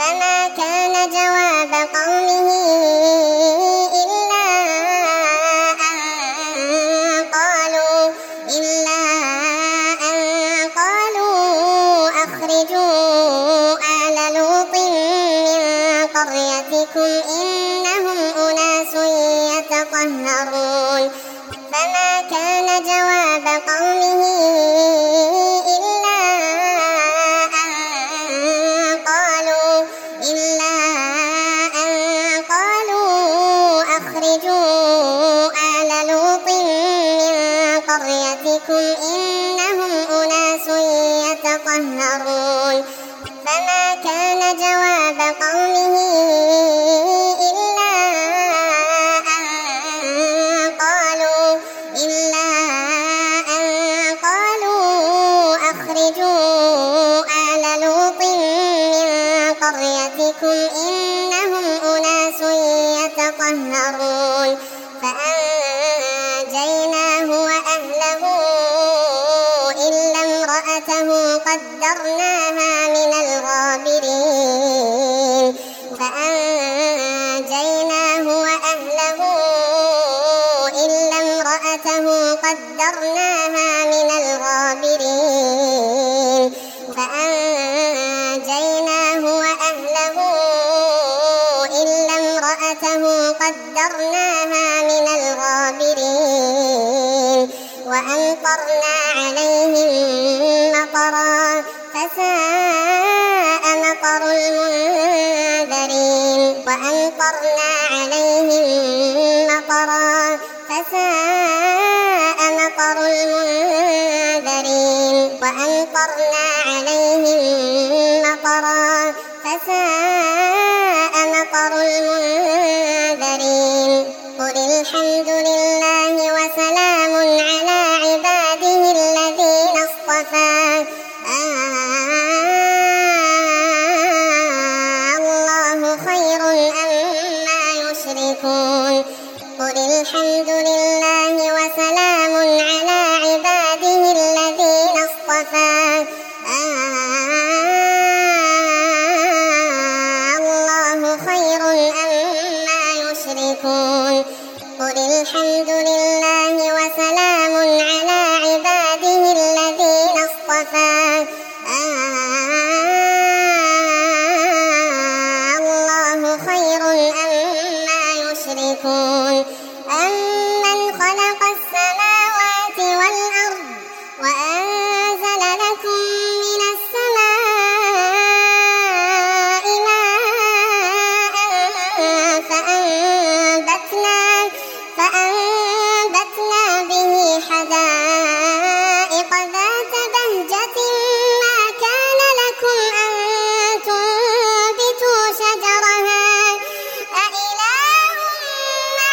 فما كان جواب قومه إلا أن قالوا أخرجوا آل لوط من قريتكم إنهم أناس يتطهرون فما كان جواب قومه إلا أن قالوا أخرجوا آل لوط من قريتكم إنهم أناس يتطهرون فما كان جواب قومه إلا أن قالوا أخرجوا آل لوط من قريتكم إنهم أناس يتطهرون فأنجيناه وأهله إلا امرأته قدرناها من الغابرين فأنجيناه وأهله إلا امرأته قدرناها من الغابرين وأمطرنا عليهم مطرا فساء مطر المنذرين وأمطرنا عليهم مطرا فساء مطر المنذرين وأمطرنا عليهم مطرا فساء مطر المنذرين قل الحمد لله وسلام على عباده الذين اصطفى الله خير أما يشركون قل الحمد لله وسلام على عباده الذين اصطفى الله خير أما يشركون قل الحمد لله وسلام على عباده الذين اصطفى الله خير أما يشركون أمن خلق السماوات والأرض وأنزل لكم من السماء ماء فأنبتنا به حدائق ذات بهجة ما كان لكم أن تنبتوا شجرها أإله مع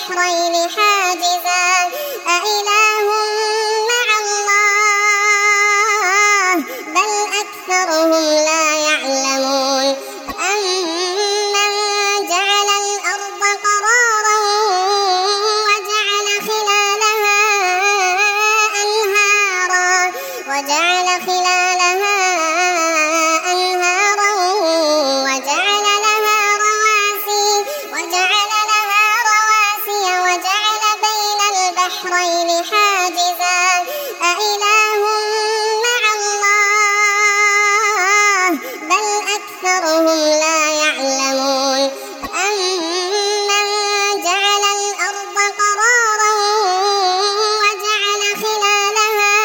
البحرين حاجزا أإله مع الله بل أكثرهم لا يعلمون أمن جعل الأرض قرارا وجعل خلالها أنهارا وجعل لها رواسي وجعل بين البحرين حاجزا أإله مع الله بل أكثرهم لا يعلمون أمن جعل الأرض قرارا وجعل خلالها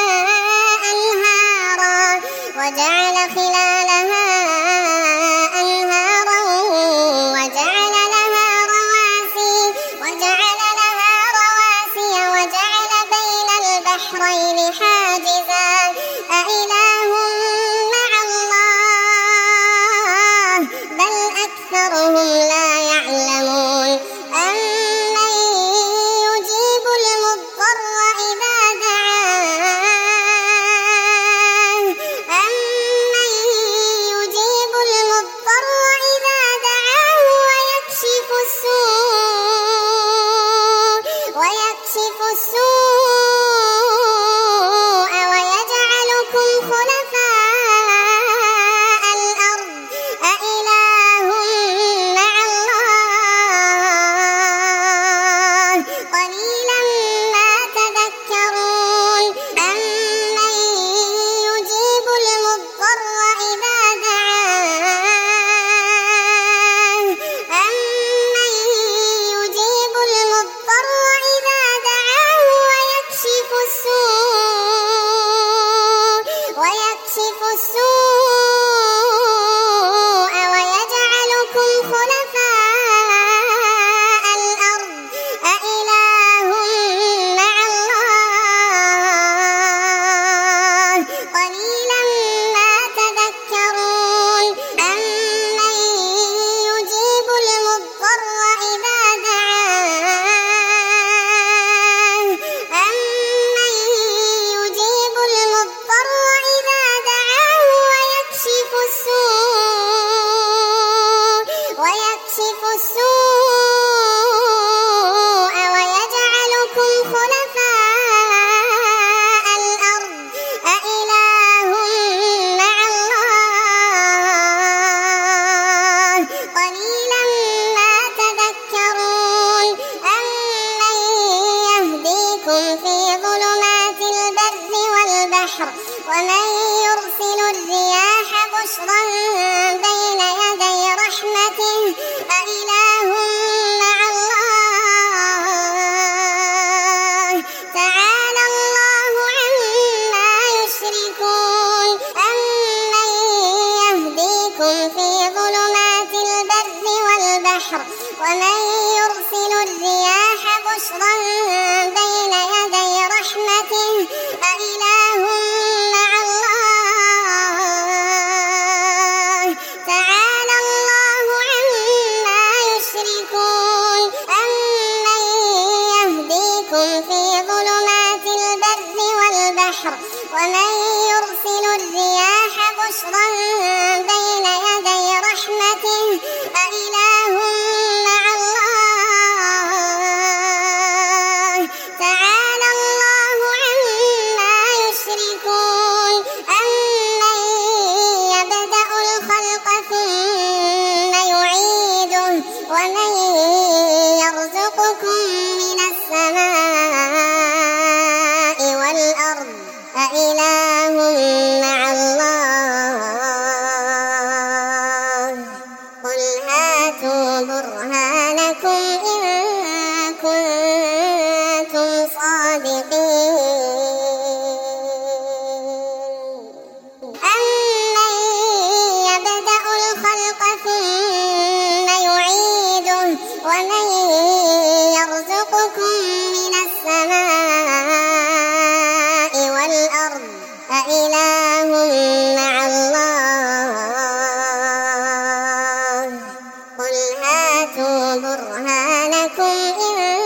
أنهارا وجعل لها رواسي وجعل بين البحرين حاجزا أإله مع الله بل أكثرهم لا يعلمون أمن يجيب المضطر إذا دعاه ويكشف السوء ويجعلكم خلفاء الأرض أإله مع الله قليلا ما تذكرون أمن يجيب المضطر إذا دعاه ويكشف السوء ويجعلكم خلفاء الأرض أإله مع الله قليلا ما تذكرون أمن يجيب المضطر إذا دعاه ويكشف السوء ويجعلكم خلفاء الأرض أإله مع الله قليلا ما تذكرون أمن يهديكم في ظلمات البر والبحر ومن يرسل الرياح بشرا بين يدي رحمته أإله مع الله تعالى الله عما يشركون أمن يهديكم في ظلمات البر والبحر ومن يرسل الرياح بشرا بين يدي رحمته أإله مع الله تعالى الله عما يشركون أمن يهديكم في ظلمات البر والبحر ومن يرسل الرياح بشرا بين يدي رحمته أإله مع الله تعالى الله عما يشركون أمن يبدأ الخلق ثم يعيده ومن يرزقكم من السماء والأرض أإله مع الله قل هاتوا برهانكم إن كنتم صادقين أمن يبدأ الخلق ثم يعيده ومن يرزقكم من السماء والأرض أإله مع الله قل هاتوا برهانكم إن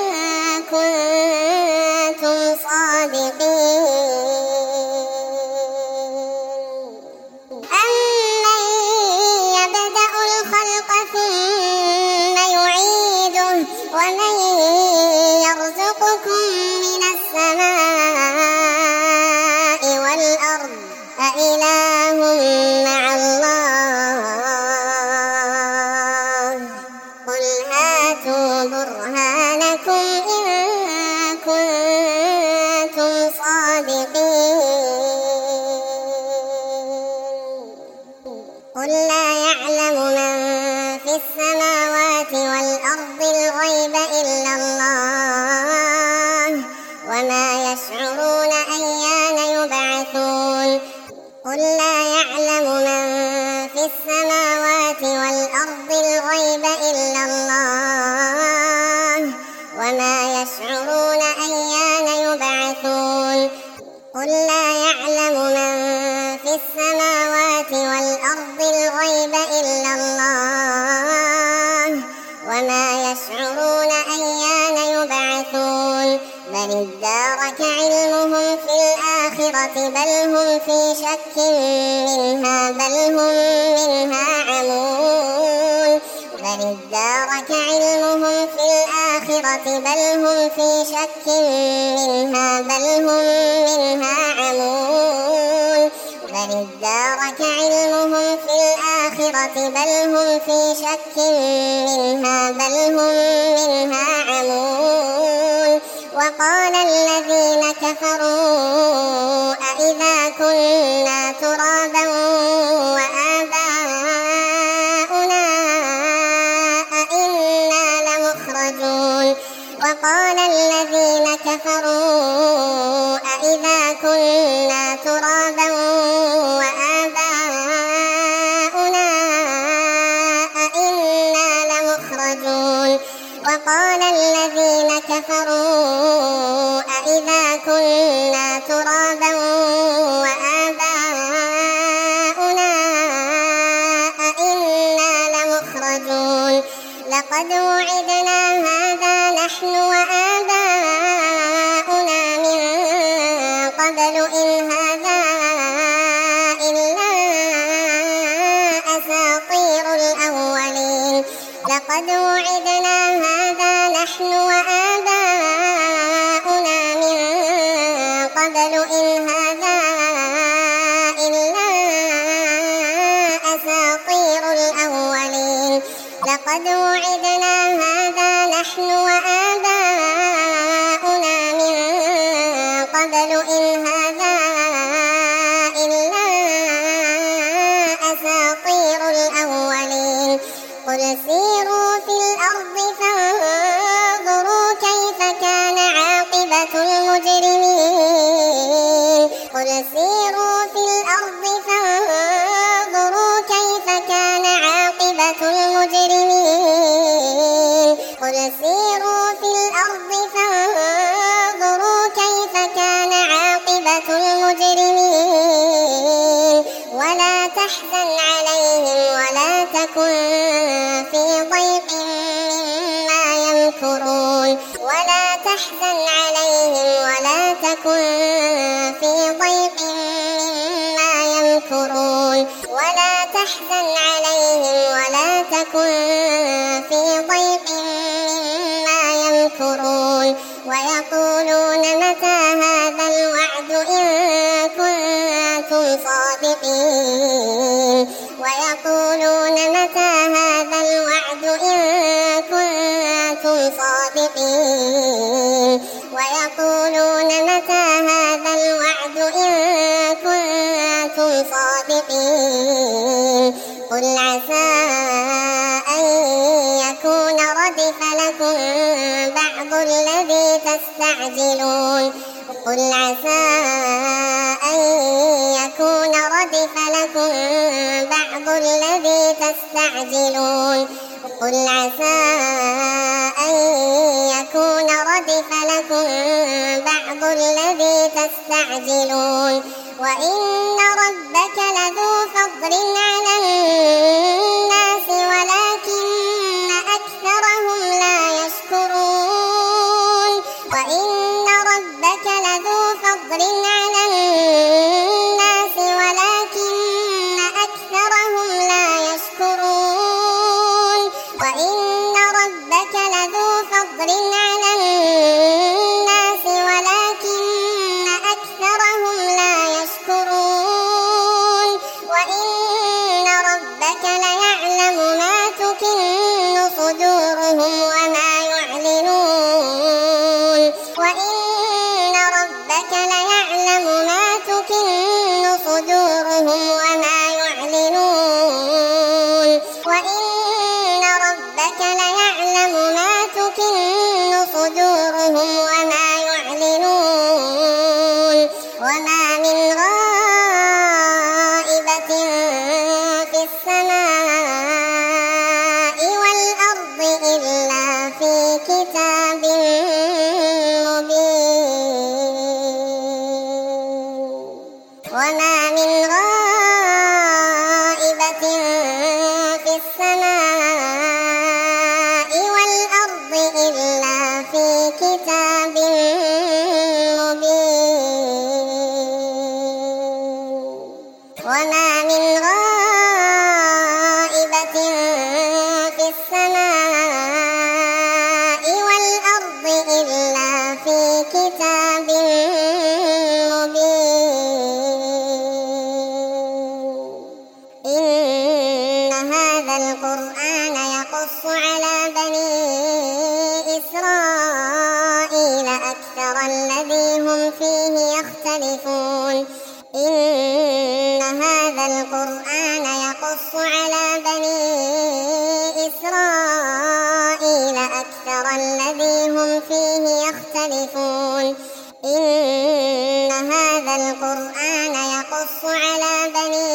ومن يرزقكم من السماء والأرض أإله مع الله قل هاتوا برهانكم إن كنتم صادقين قل لا يعلم من في السماوات والأرض الغيب إلا الله وما يشعرون أيان يبعثون قل لا يعلم من في السماوات والأرض الغيب إلا الله وما يشعرون أيان يبعثون قل لا يعلم من في السماوات والأرض الغيب إلا الله وما يشعرون أيان يبعثون بل ادارك علمهم في الآخرة بل هم في شك منها بل هم منها عمون بل ادارك علمهم في الآخرة بل هم في شك منها بل هم منها عمون بل ادارك علمهم في الآخرة بل هم في شك منها بل هم منها عمون وقال الذين كفروا أإذا كنا ترابا وآباؤنا أإنا لمخرجون وقال الذين كفروا أإذا كنا ترابا وآباؤنا أإنا لمخرجون وقال الذين كفروا أإذا كنا ترابا وآباؤنا أإنا لمخرجون لقد وعدنا هذا نحن وآباؤنا من قبل إن هذا إلا أساطير الأولين لقد وعدنا هذا نحن وآباؤنا من قبل إن هذا إلا أساطير الأولين لقد وعدنا هذا نحن وآباؤنا من قبل إن هذا إلا أساطير الأولين قل سيروا في الأرض فانظروا كيف كان عاقبة المجرمين قل سيروا في الأرض فانظروا كيف كان عاقبة المجرمين قل سيروا في الأرض فانظروا كيف كان عاقبة المجرمين ولا تحزن عليهم ولا تكن في ضيق مما يمكرون ولا تحزن عليهم ولا تكن في ضيق مما يمكرون ولا تحزن عليهم ولا تكن في ضيق مما يمكرون ويقولون متى هذا الوعد إن كنتم صادقين ويقولون متى هذا الوعد إن كنتم صادقين ويقولون متى هذا الوعد إن كنتم صادقين قل عسى أن يكون ردف لكم بعض الذي تستعجلون قل عسى أن يكون ردف لكم بعض الذي تستعجلون قل عسى أن يكون ردف لكم بعض الذي تستعجلون وإن ربك لذو فضل على الناس ولكن أكثرهم لا يشكرون وإن ربك لذو فضل على الناس ولكن أكثرهم لا يشكرون وإن ربك لذو فضل فقر على الناس ولكن أكثرهم لا يشكرون وإن ربك ليعلم ما تكن صدورهم وما يعلنون وإن ربك ليعلم ما تكن صدورهم وما يعلنون وإن ربك ليعلم ما تكن صدورهم وما يعلنون وما من غائبة في السماء والأرض إلا في كتاب مبين وما من غائبة في السماء والأرض إلا في كتاب مبين وما من غائبة في السماء والأرض إلا في كتاب مبين إن هذا القرآن يقص على بني إسرائيل أكثر الذي هم فيه يختلفون إن هذا القرآن يقص على بني إسرائيل أكثر الذي هم فيه يختلفون إن هذا القرآن يقص على بني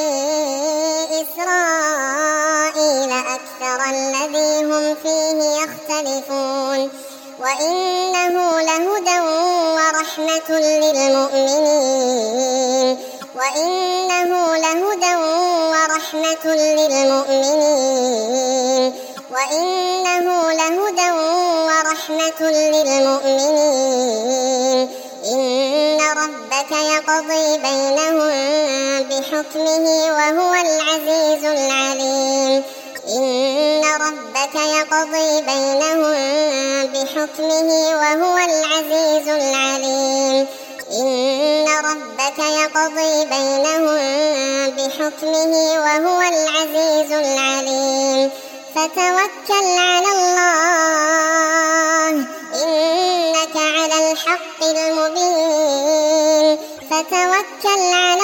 إسرائيل أكثر الذي هم فيه يختلفون وإنه لهدى ورحمة للمؤمنين وإنه لهدى ورحمة للمؤمنين وإنه لهدى ورحمة للمؤمنين إن ربك يقضي بينهم بحكمه وهو العزيز العليم إن ربك يقضي بينهم بحكمه وهو العزيز العليم إن ربك يقضي بينهم بحكمه وهو العزيز العليم فتوكل على الله إنك على الحق المبين فتوكل على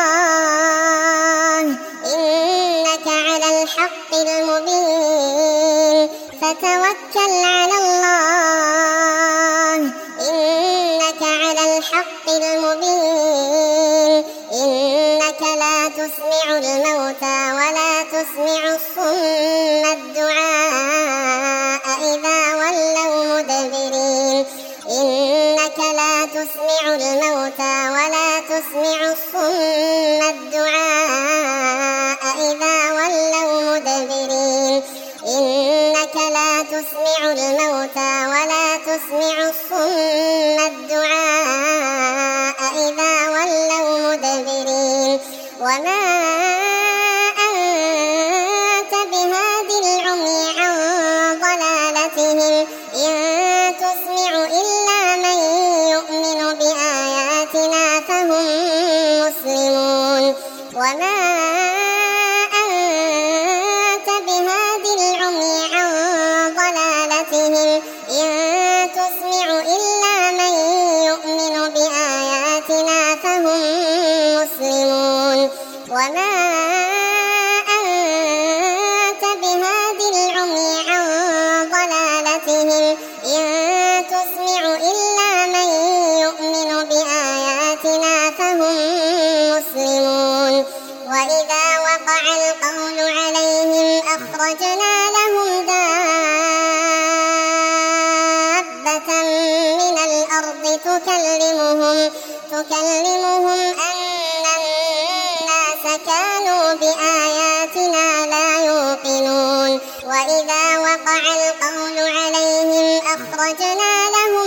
الله إنك على الحق المبين فتوكل على الله إنك على الحق المبين إنك لا تسمع الموتى ولا تسمع الصم الدعاء إذا ولوا مدبرين إنك لا تسمع الموتى ولا تسمع الصم الدعاء إذا ولوا مدبرين إنك لا تسمع الموتى ولا تسمع الصم الدعاء إذا ولوا مدبرين وما أنت بهاد العمي عن ضلالتهم إن تسمع إلا من يؤمن بآياتنا فهم مسلمون وما أنت بهاد العمي عن ضلالتهم إن تسمع إلا من يؤمن بآياتنا فهم مسلمون وما أنت بهاد العمي عن ضلالتهم إن تسمع إلا من يؤمن بآياتنا فهم مسلمون وإذا وقع القول عليهم أخرجنا لهم دابة من الأرض تكلمهم أن الناس كانوا بآياتنا لا يوقنون وإذا وقع القول عليهم أخرجنا لهم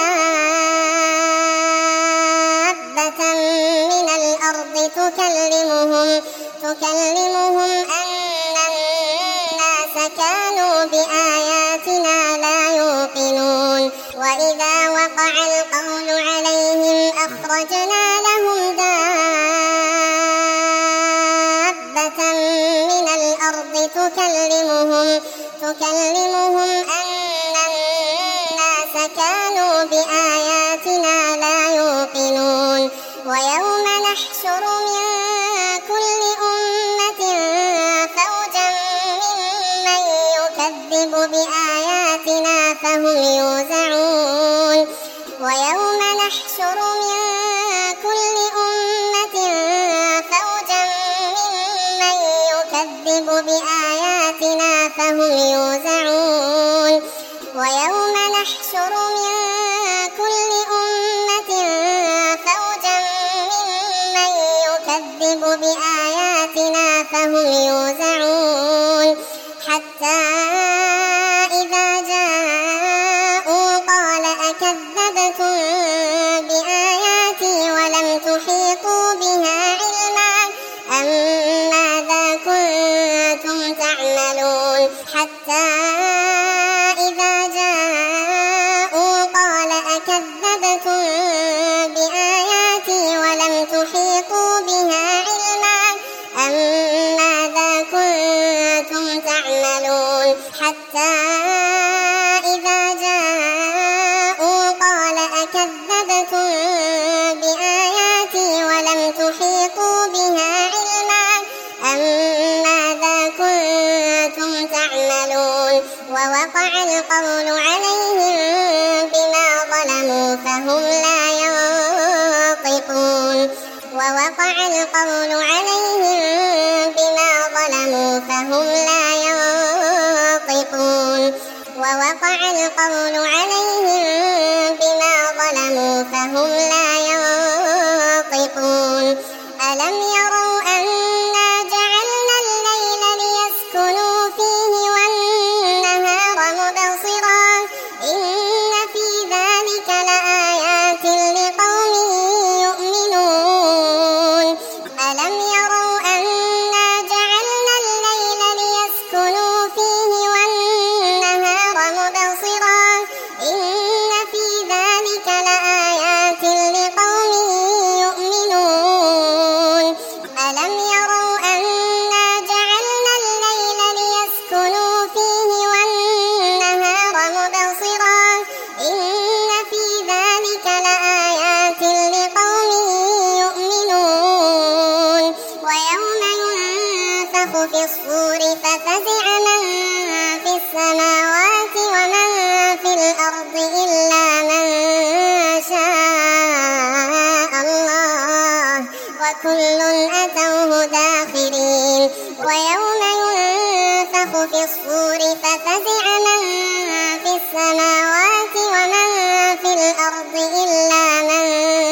دابة من الأرض تكلمهم أن الناس كانوا بآياتنا لا يوقنون علمهم أن الناس كانوا بآياتنا لا يوقنون ويوم نحشر من كل أمة فوجا ممن يكذب بآياتنا فهم يوزعون ويوم نحشر من كل أمة فوجا ممن يكذب بآياتنا فهم يوزعون ويوم نحشر من كل أمة فوجا ممن يكذب بآياتنا فهم يوزعون حتى إذا جاءوا قال أكذبتم بآياتي ولم تحيطوا بها علما أم ماذا كنتم تعملون حتى إذا جاءوا قال أكذبتم بآياتي ولم تحيطوا بها علما أم ماذا كنتم تعملون حتى إذا جاءوا قال أكذبتم بآياتي ولم تحيطوا بها علما أم ماذا كنتم تعملون ووقع القول عليهم بما ظلموا فهم لا ينطقون ووقع القول عليهم بما ظلموا فهم لا ينطقون ووقع القول عليهم بما ظلموا فهم لا ينطقون ألم يروا أنا جعلنا الليل ليسكنوا فيه والنهار مبصرا إن في ذلك لآيات لقوم يؤمنون ألم يروا أنا جعلنا الليل ليسكنوا فيه والنهار مبصرا إن في ذلك لآيات لقوم يؤمنون ألم يروا أنا جعلنا الليل ليسكنوا فيه والنهار مبصرا إن في ذلك لآيات لقوم يؤمنون ويوم ينفخ في الصور ففزع من في السماوات ومن في الأرض إلا من شاء الله وكل أتوه داخرين ويوم ينفخ في الصور ففزع من في السماوات ومن في الأرض إلا من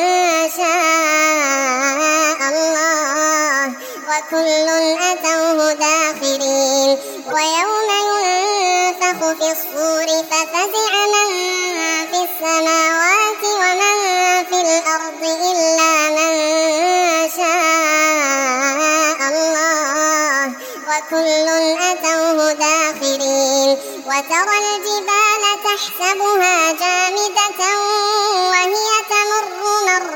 شاء الله وكل أتوه داخرين ويوم ينفخ في الصور ففزع من في السماوات ومن في الأرض إلا من شاء الله وكل أتوه داخرين وترى الجبال تحسبها جامدة وهي تمر مر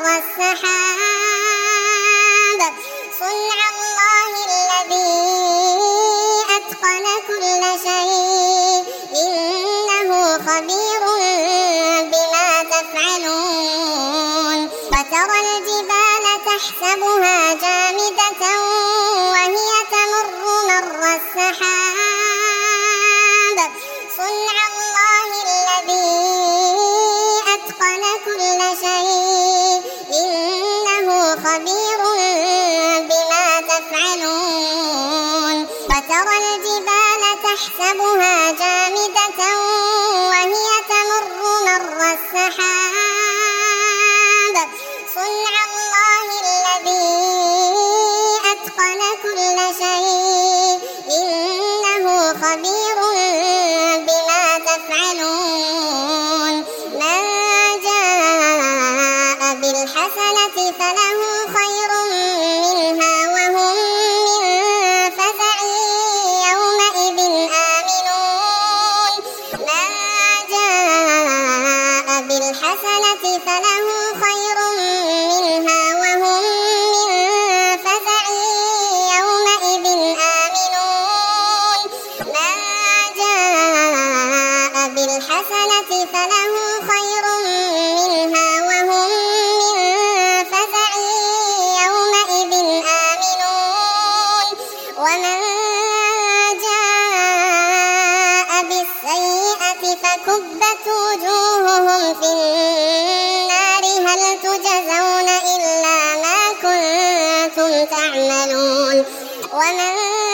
السحاب صنع الله الذي أتقن كل شيء إنه خبير بما تفعلون وترى الجبال تحسبها جامدة وهي تمر مر السحاب صنع الله الذي أتقن كل شيء إنه خبير بما تفعلون وترى الجبال تحسبها جامدة وهي تمر مر السحاب صنع الله الذي أتقن كل شيء إنه خبير بما تفعلون من جاء بالحسنة فله خير منها وهم من فزع يومئذ آمنون من جاء بالحسنة فله خير منها وهم من فزع يومئذ آمنون من جاء الحسنة فله خير منها وهم من فزع يومئذ آمنون ومن جاء بالسيئة فكبت وجوههم في النار هل تجزون إلا ما كنتم تعملون ومن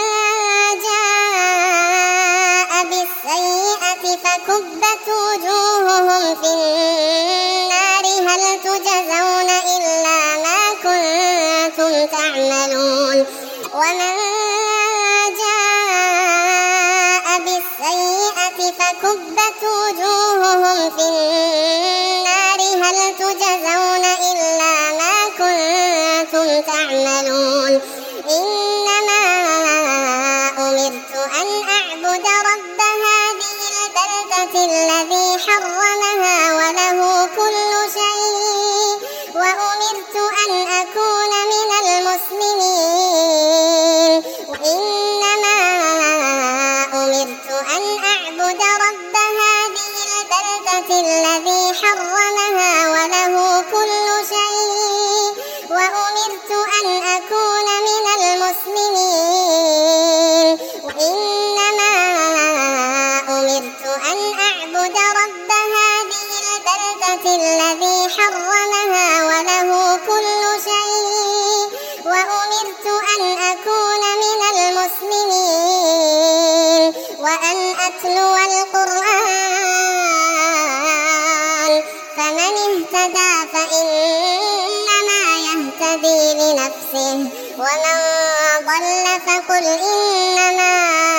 جاء بالسيئة فكبت وجوههم في النار هل تجزون إلا ما كنتم تعملون ومن جاء بالسيئة فكبت وجوههم في النار هل تجزون إلا ما كنتم تعملون إنما أمرت أن أعبد رب هذه البلدة الذي حرمها وله كل شيء وأمرت أن أكون من المسلمين إنما أمرت أن أعبد رب هذه البلدة الذي حرمها وله كل شيء وأمرت أن أكون من المسلمين إنما أمرت أن أعبد رب هذه البلدة الذي حرمها وله كل شيء وأمرت أن أكون من المسلمين وأن أتلو القرآن فمن اهتدى فإنما يهتدي لنفسه ومن ضل فقل إنما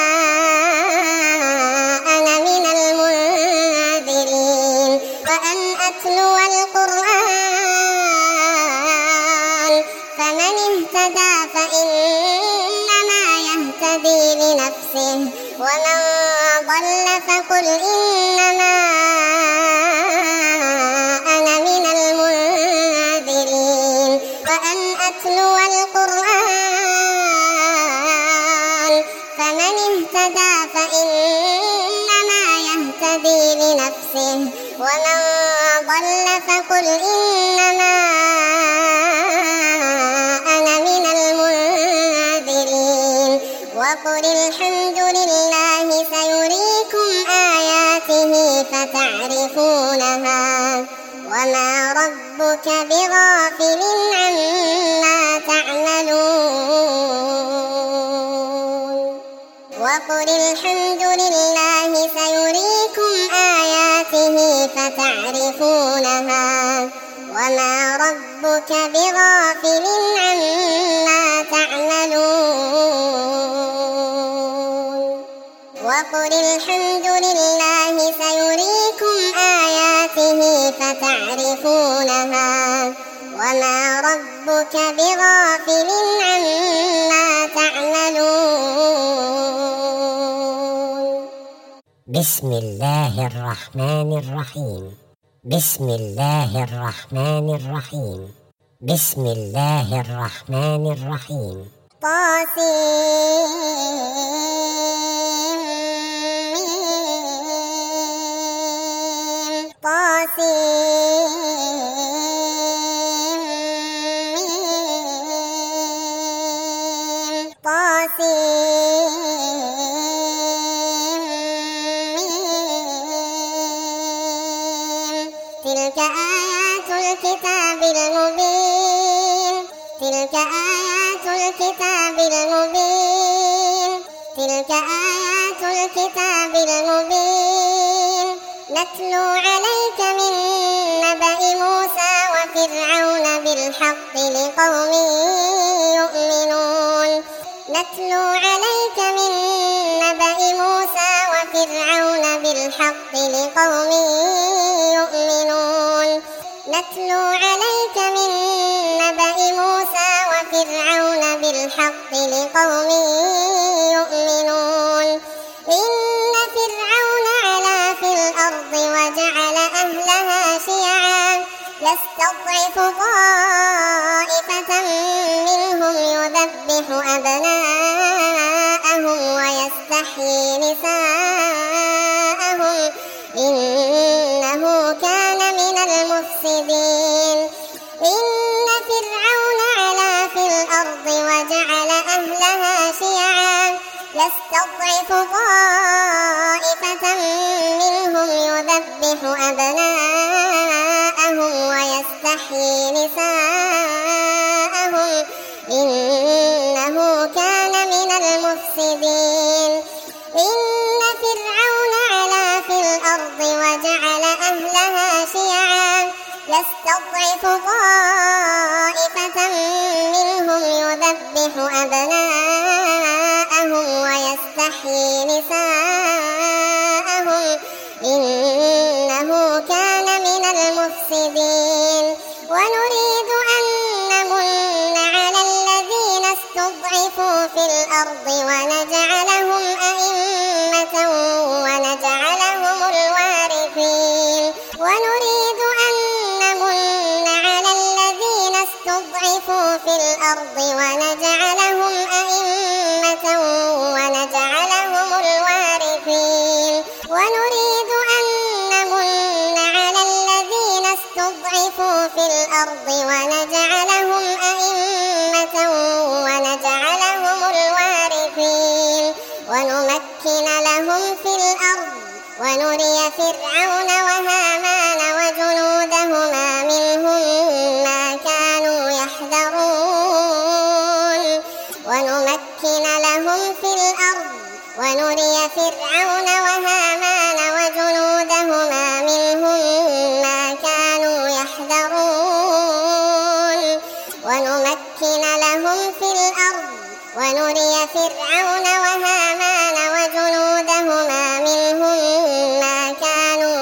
أنا من المنذرين وأن أتلو القرآن فمن اهتدى فإنما يهتدي لنفسه ومن ضل فقل إنما أنا من المنذرين وأن أتلو القرآن فمن اهتدى فإنما يهتدي لنفسه ومن ضل فقل إنما أنا من المنذرين وقل الحمد لله سيريكم آياته فتعرفونها وما ربك بغافل عما تعملون وقل الحمد لله سيريكم آياته فتعرفونها وما ربك بغافل عما تعملون وقل الحمد لله سيريكم آياته فتعرفونها وما ربك بغافل عما تعملون بسم الله الرحمن الرحيم بسم الله الرحمن الرحيم بسم الله الرحمن الرحيم تلك آيات الكتاب المبين تلك آيات الكتاب المبين تلك آيات الكتاب المبين نتلو عليك من نبأ موسى وفرعون بالحق لقوم يؤمنون نتلو عليك من نبأ موسى وفرعون بالحق لقوم يؤمنون نتلو عليك من نبأ موسى وفرعون بالحق لقوم يؤمنون إن فرعون علا في الأرض وجعل أهلها شيعا يستضعف طائفة منهم يذبح أبناءهم ويستحيي نساءهم المفسدين إن فرعون علا في الأرض وجعل أهلها شيعا يستضعف طائفة منهم يذبح أبناءهم ويستحيي نساءهم إنه كان من المفسدين إن فرعون علا في الأرض وجعل أهلها شيعا يستضعف طائفة منهم يذبح أبناءهم ويستحيي نساءهم إنه كان من المفسدين ونريد أن نمن على الذين استضعفوا في الأرض ونجعلهم أئمة ونجعلهم الوارثين ونريد أن نمن على الذين استضعفوا في الأرض ونجعلهم أئمة ونجعلهم الوارثين ونريد أن نمن على الذين استضعفوا في الأرض ونجعلهم أئمة ونجعلهم الوارثين ونمكن لهم في الأرض ونري فرعون وهامان وجنودهما منهم ما كانوا يحذرون ونمكن لهم في الأرض ونري فرعون وهامان وجنودهما منهم ما كانوا يحذرون ونمكن لهم في الأرض ونري فرعون وهامان وجنودهما منهم ما كانوا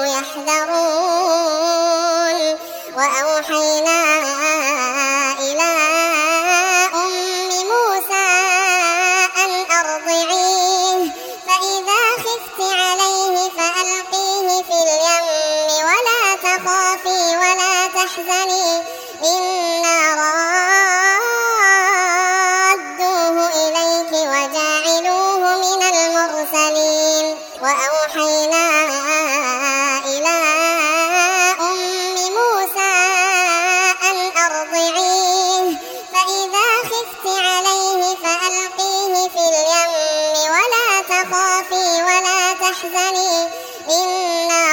يحذرون وأوحينا إلى أم موسى أن أرضعيه فإذا خفت عليه فألقيه في اليم ولا تخافي ولا تحزني إنا رادوه إليك وجاعلوه من المرسلين وأوحينا إلى أم موسى أن أرضعيه فإذا خفت عليه فألقيه في اليم ولا تخافي ولا تحزني إنا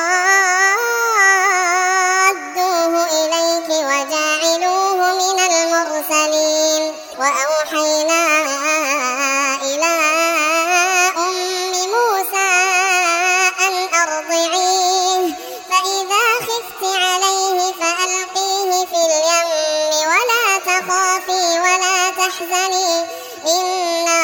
رادوه إليك وجاعلوه من المرسلين وأوحينا إلى أم موسى أن أرضعيه فإذا خفت عليه فألقيه في اليم ولا تخافي ولا تحزني إنا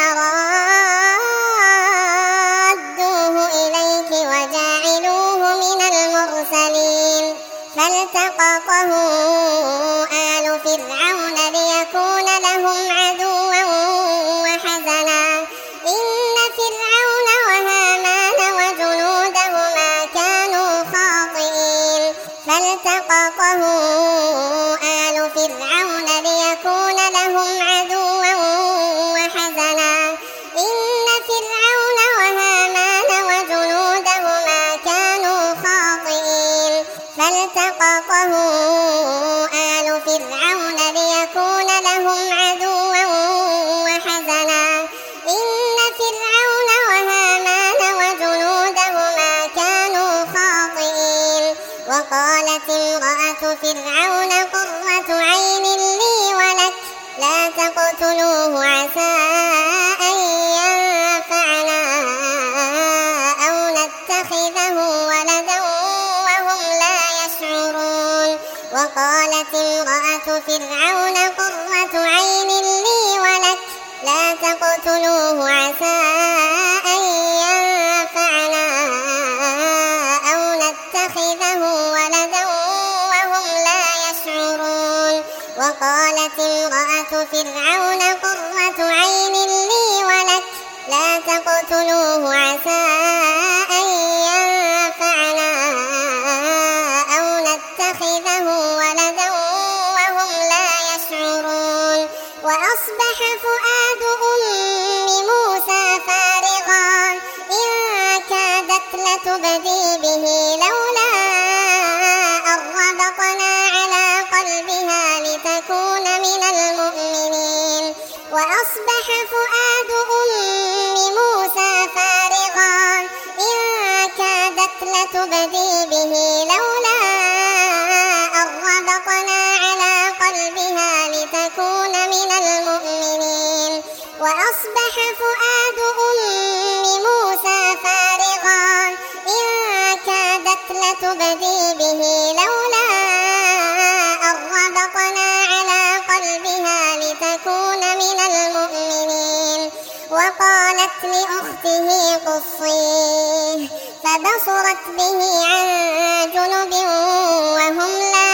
رادوه إليك وجاعلوه من المرسلين فالتقطه آل فرعون ليكون لهم عدوا وحزنا إن فرعون وهامان وجنودهما كانوا خاطئين فالتقطه آل فرعون ليكون لهم عدوا وحزنا إن فرعون وهامان وجنودهما كانوا خاطئين فالتقطه آل فرعون ليكون لهم عدوا وحزنا إن فرعون وهامان وجنودهما كانوا خاطئين وقالت امرأة فرعون قرة عين لي ولك لا تقتلوه عسى أن ينفعنا أو نتخذه ولدا وهم لا يشعرون وقالت امرأة فرعون قرة عين لي ولك لا تقتلوه عسى أن ينفعنا أو نتخذه ولدا وهم لا يشعرون وقالت امرأة فرعون قرة عين لي ولك لا تقتلوه عسى أن ينفعنا أو نتخذه ولدا وهم لا يشعرون وأصبح فؤاد أم موسى فارغا إن كادت لتبدي به لولا أن ربطنا وأصبح فؤاد أم موسى فارغا إن كادت لتبدي به لولا أن ربطنا على قلبها لتكون من المؤمنين. وأصبح فؤاد أم موسى فارغا إن كادت لتبدي به لولا أن ربطنا على قلبها لتكون من المؤمنين. وقالت لأخته قصيه فبصرت به عن جنب وهم لا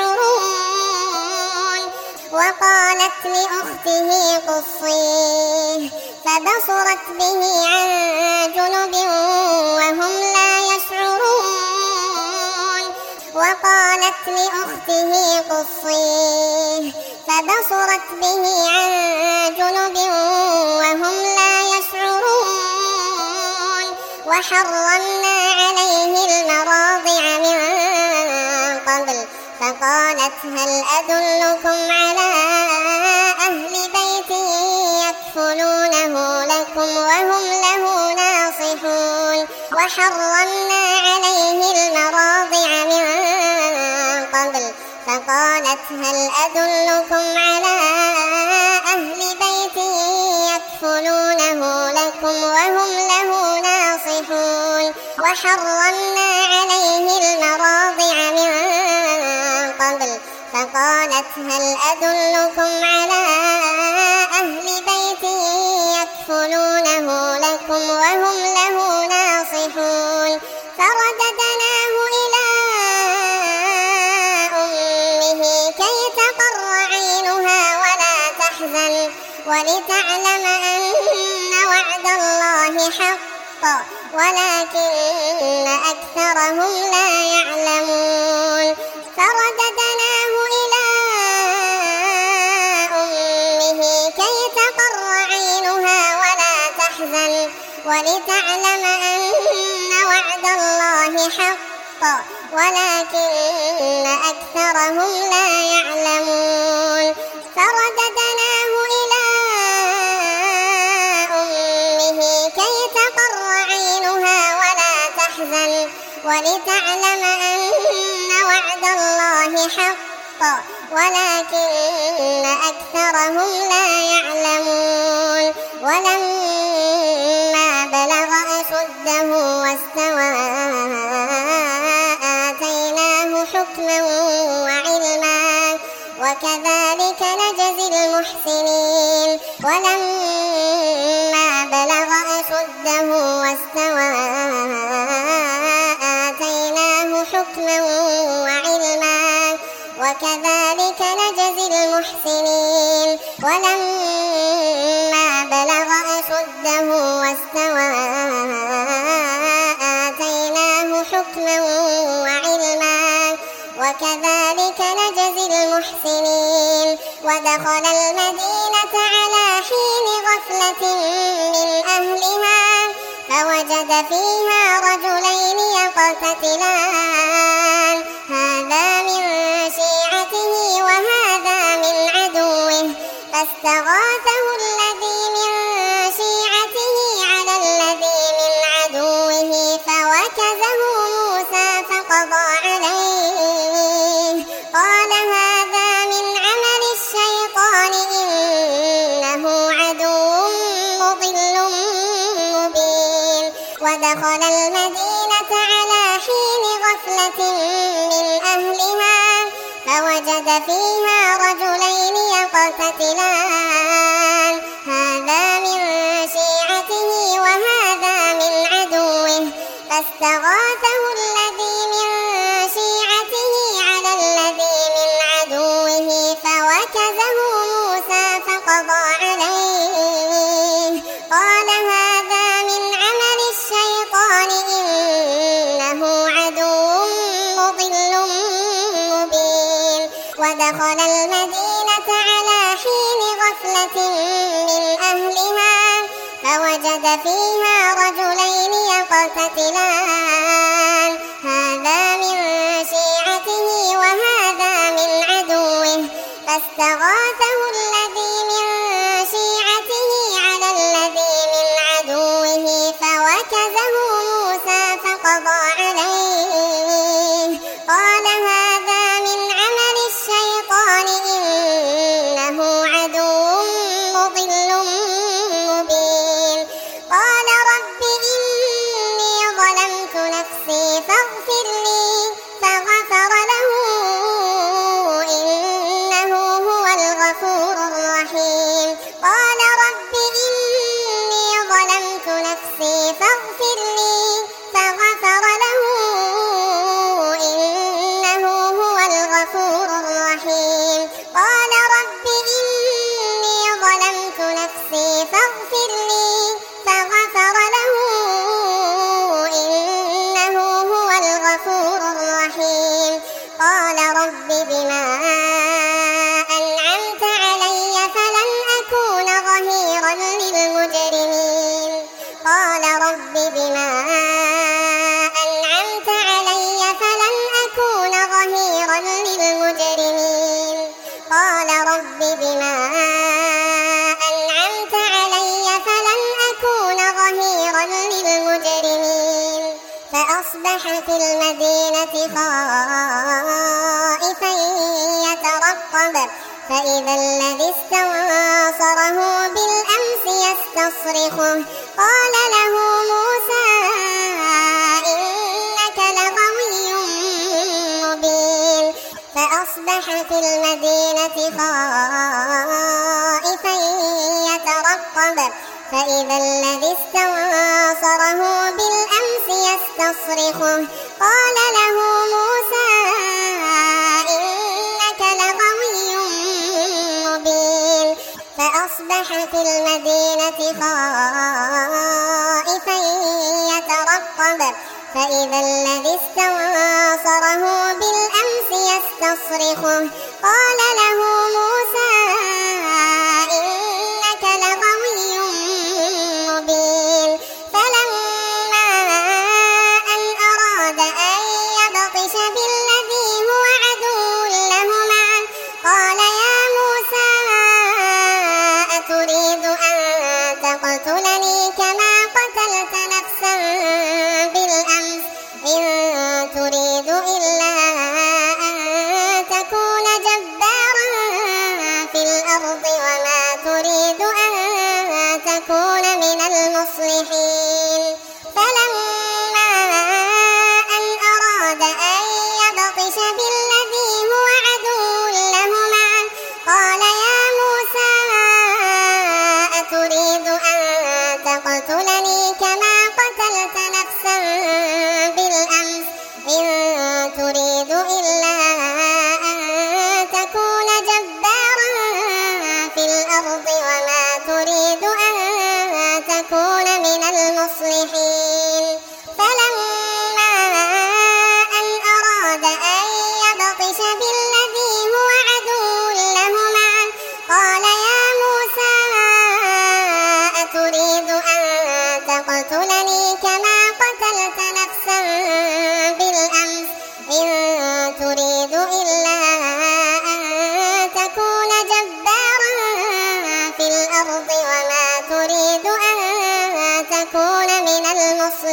يشعرون. وقالت لأخته قصيه فبصرت به عن جنب وهم لا يشعرون. وقالت لأخته قصيه فبصرت به عن جنب وهم لا يشعرون. وحرمنا عليه المراضع من قبل فقالت هل أدلكم على أهل بيت يكفلونه لكم وهم له ناصحون. وحرمنا عليه المراضع من قبل فقالت هل أدلكم على أهل بيت يكفلونه لكم وهم له ناصحون. وحرمنا عليه المراضع من قبل فقالت هل أدلكم على أهل بيت يكفلونه لكم وهم له ناصحون. فرددناه إلى أمه كي تقر عينها ولا تحزن ولتعلم أن وعد الله حق ولكن أكثرهم لا يعلمون. فرددناه إلى أمه كي تقر عينها ولا تحزن ولتعلم أن وعد الله حق ولكن أكثرهم لا يعلمون. فرددناه إلى أمه كي تقر عينها ولا تحزن ولتعلم أن وعد الله حق ولكن أكثرهم لا يعلمون. ولما بلغ أشده واستوى آتيناه حكما وعلما وكذلك نجزي المحسنين. ولما بلغ أشده واستوى آتيناه حكما وعلما وكذلك نجزي المحسنين. ولما بلغ أشده واستوى آتيناه حكما وعلما وكذلك نجزي المحسنين. ودخل المدينة على حين غفلة من أهلها فوجد فيها رجلين يقتتلان هذا من شيعته وهذا من عدوه فاستغاثه الذي من شيعته على الذي من عدوه فوكزه موسى فقضى عليه قال هذا من عمل الشيطان إنه عدو مضل مبين. ودخل المدينة على حين غفلة من أهلها فوجد فيها رجلين يقتتلان هذا من شيعته وهذا من عدوه فاستغاثه الذي من شيعته على الذي من عدوه فوكزه موسى فقضى عليه قال هذا من عمل الشيطان إنه عدو مضل مبين. ودخل المدينة على حين غفلة من أهلها فوجد فيها رجلين يقتتلان هذا من شيعته وهذا من عدوه فاستغاثه الذي من شيعته الغفور الرحيم. قال رب بما أنعمت علي فلن أكون ظهيرا للمجرمين. قال رب بما أنعمت علي فلن أكون ظهيرا للمجرمين. قال رب بما أنعمت علي فلن أكون ظهيرا للمجرمين. فأصبح في المدينة خائفا يترقب فإذا الذي استنصره بالأمس يستصرخه قال له موسى إنك لغوي مبين. فأصبح في المدينة خائفا يترقب فإذا الذي استنصره بالأمس يستصرخه قال له موسى إنك لغوي مبين. فأصبح في المدينة خائفا يترقب فإذا الذي استنصره بالأمس يستصرخه قال له موسى إنك لغوي مبين. فلما أن أراد أن يبطش بالذي هو عدو لهما قال يا موسى أتريد أن تقتلني كما قتلت نفسا بالأمس إن تريد إلا أن تكون جبارا في الأرض وما تريد أن تكون من المصلحين. فلما أن أراد أن يبطش بالذي هو عدو لهما قال يا موسى أتريد أن تقتلني كما قتلت نفسا بالأمس إن تريد إلا أن تكون جبارا في الأرض وما تريد أن تكون من المصلحين. فلما أن أراد أن يبطش بالذي هو عدو لهما قال يا موسى أتريد أن تقتلني كما قتلت نفسا بالأمس إن تريد إلا أن تكون جبارا في الأرض وما تريد أن تكون من المصلحين.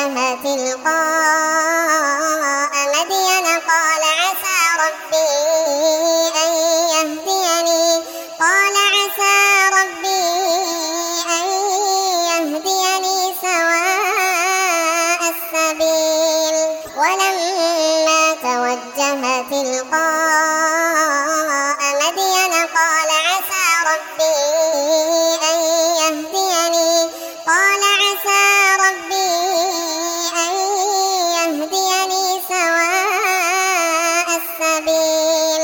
توجه تلقاء مدين قال عسى ربي أن يهديني سواء السبيل ولما توجه تلقاء مدين قال عسى ربي أن يهديني سواء السبيل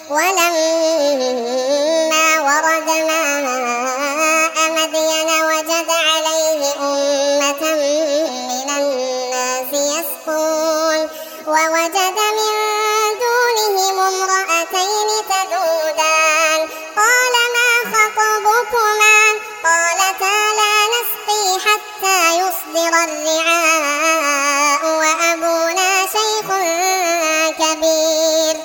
ولما ورد ماء مدين وجد عليه أمة من الناس يسقون ووجد من دونهم امرأتين تذودان قال ما خطبكما قالتا لا نسقي حتى يصدر الرعاء وأبونا شيخ كبير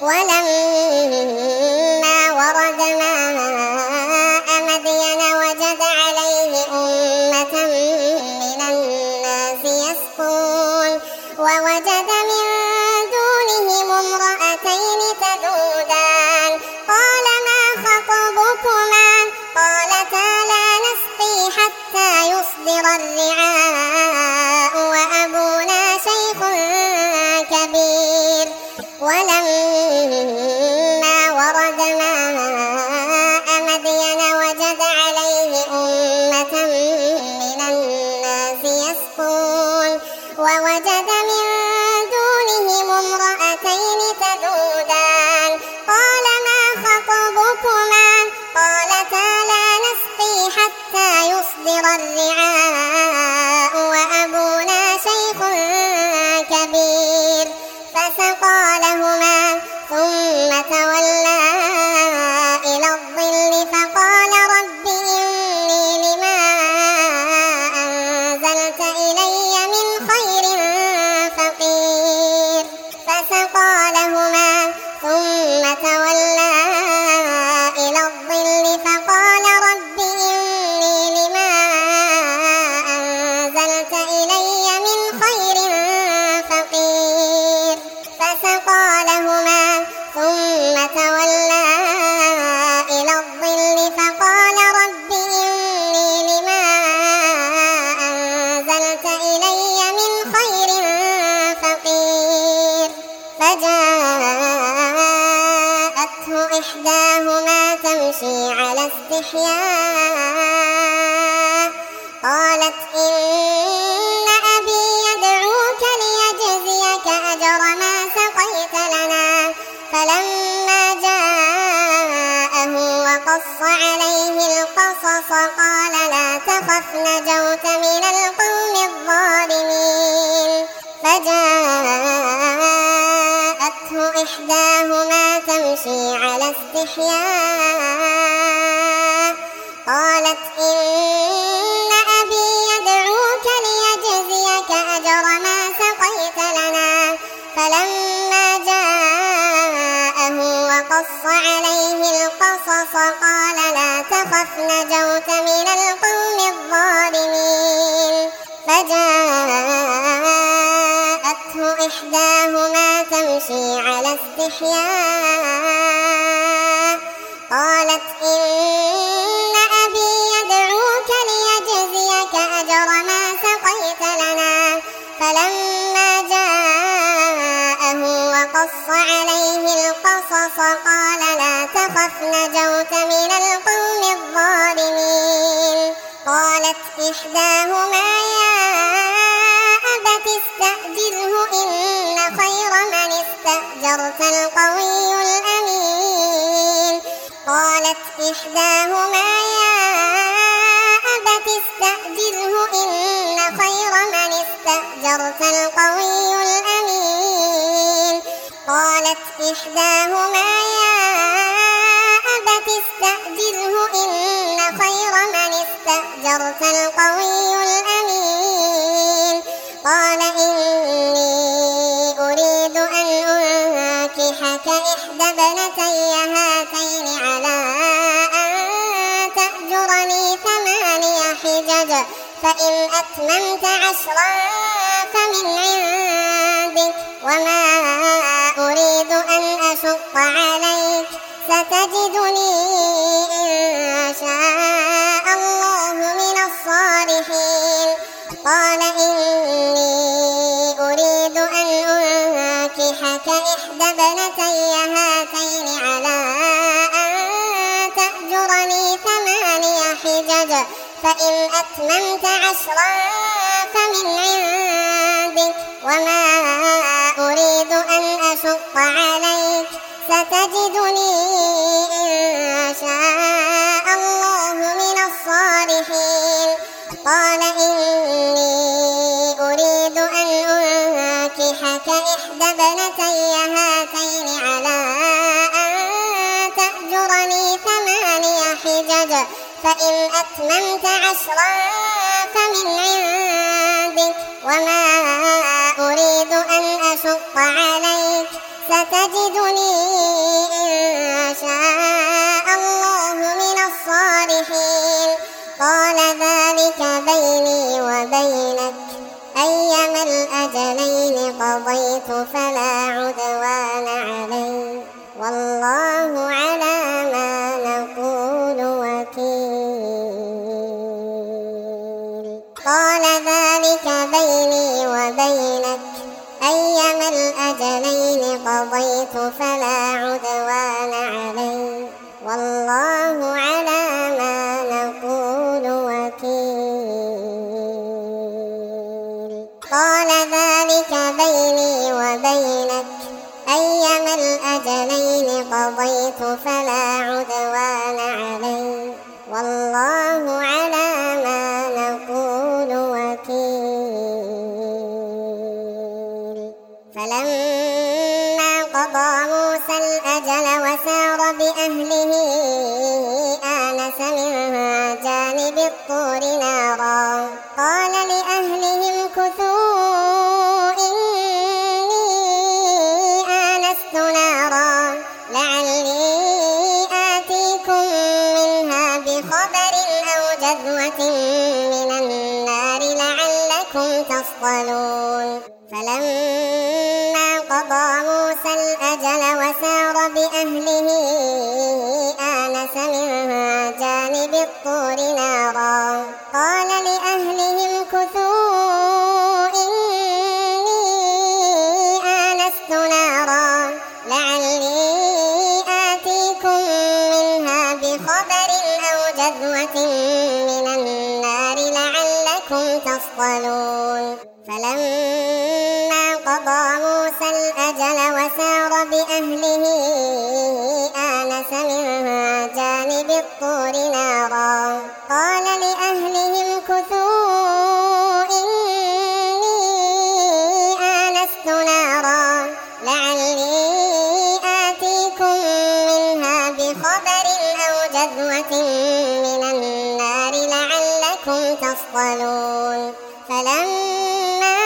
ولما ورد ماء مدين وجد عليه أمة من الناس يسقون ووجد من دونهم امرأتين تذودان قال ما خطبكما قالتا لا نسقي حتى يصدر الرعاء وأبونا شيخ كبير ولما ورد ماء مدين وجد عليه أمة من الناس يسقون ووجد من دونهم امرأتين تذودان قال ما خطبكما قالتا لا نسقي حتى يصدر الرعاء وأبونا شيخ كبير فسقى لهما ثم تولى إلى الظل فقال رب إني لما أنزلت إلي من خير فقير فسقى لهما ثم تولى إلى الظل فقال رب إني لما أنزلت إلي من خير فقير فسقى لهما ثم تولى إلى الظل فقال رب إني لما أنزلت إلي من خير فقير فجاءته إحداهما تمشي على استحياء قالت إن أبي يدعوك ليجزيك أجر ما سقيت لنا فلما جاءه وقص عليه القصص قال لا تخف نجوت من القوم الظالمين فجاءته إحداهما تمشي على استحياء قالت إن أبي يدعوك ليجزيك أجر ما سقيت لنا فلما جاءه وقص عليه القصص قال لا تخف نجوت من القوم الظالمين فجاءته إحداهما تمشي على استحياء قالت إن أبي يدعوك ليجزيك أجر ما سقيت لنا فلما جاءه وقص عليه القصص قال لا تخف نجوت من القوم الظالمين قالت إحداهما يا أبت استأجره إن خير من استأجرت القوي الأمين قالت إحداهما يا أبت استأجره إن خير من استأجرت القوي الأمين قالت إحداهما يا أبت استأجره إن خير من استأجرت القوي الأمين قال إني أريد أن أنكحك إحدى ابنتي هاتين على أن تأجرني 8 حجج فإن أتممت 10 فمن عندك وما أريد أن أشق عليك ستجدني إن شاء الله من الصالحين. قال إني أريد أن أنكحك إحدى ابنتي هاتين على أن تأجرني 8 حجج فإن أتممت 10 فمن عندك وما أريد أن أشق عليك ستجدني إن شاء الله من الصالحين. قال إني أريد أن أنكحك إحدى ابنتي هاتين على أن تأجرني 8 حجج فإن أتممت 10 فمن عندك وما أريد أن أشق عليك ستجدني إن شاء الله من الصالحين. قال ذلك بيني وبينك أيما الأجلين قضيت فلا عدوان علي والله على ما نقول وكيل. قال ذلك بيني وبينك أيما الأجلين قضيت فلا عدوان علي والله على ما نقول وكيل. قال ذلك بيني وبينك أيما الأجلين قضيت فلا عدوان علي والله على ما نقول وكيل. فلما قضى موسى الأجل وسار بأهله آنس من جانب الطور نارا قال لأهلهم كثوا إني آنست نارا لعلي آتيكم منها بخبر أو جذوة من النار لعلكم تصطلون. فلما قضى موسى الأجل وسار بأهله آنس من جانب الطور نارا قال لأهلهم كثوا إني آنست نارا لعلي آتيكم منها بخبر أو جذوة من النار لعلكم تصطلون. فلما قضى موسى الأجل وسار بأهله آنس من جانب الطور نارا قال لأهلهم كثوا إني آنست نارا لعلي آتيكم منها بخبر أو جذوة من النار لعلكم تصطلون. فلما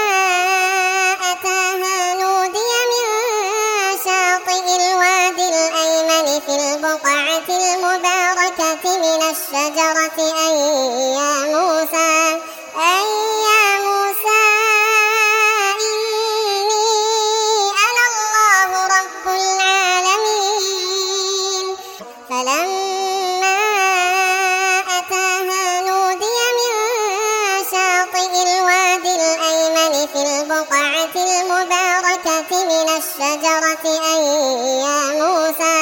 أتاها نودي من شاطئ الوادي الأيمن في البقعة المباركة من الشجرة أي يا موسى إني أنا الله رب العالمين. فلما أتاها نودي من شاطئ الوادي الأيمن في البقعة المباركة من الشجرة أي يا موسى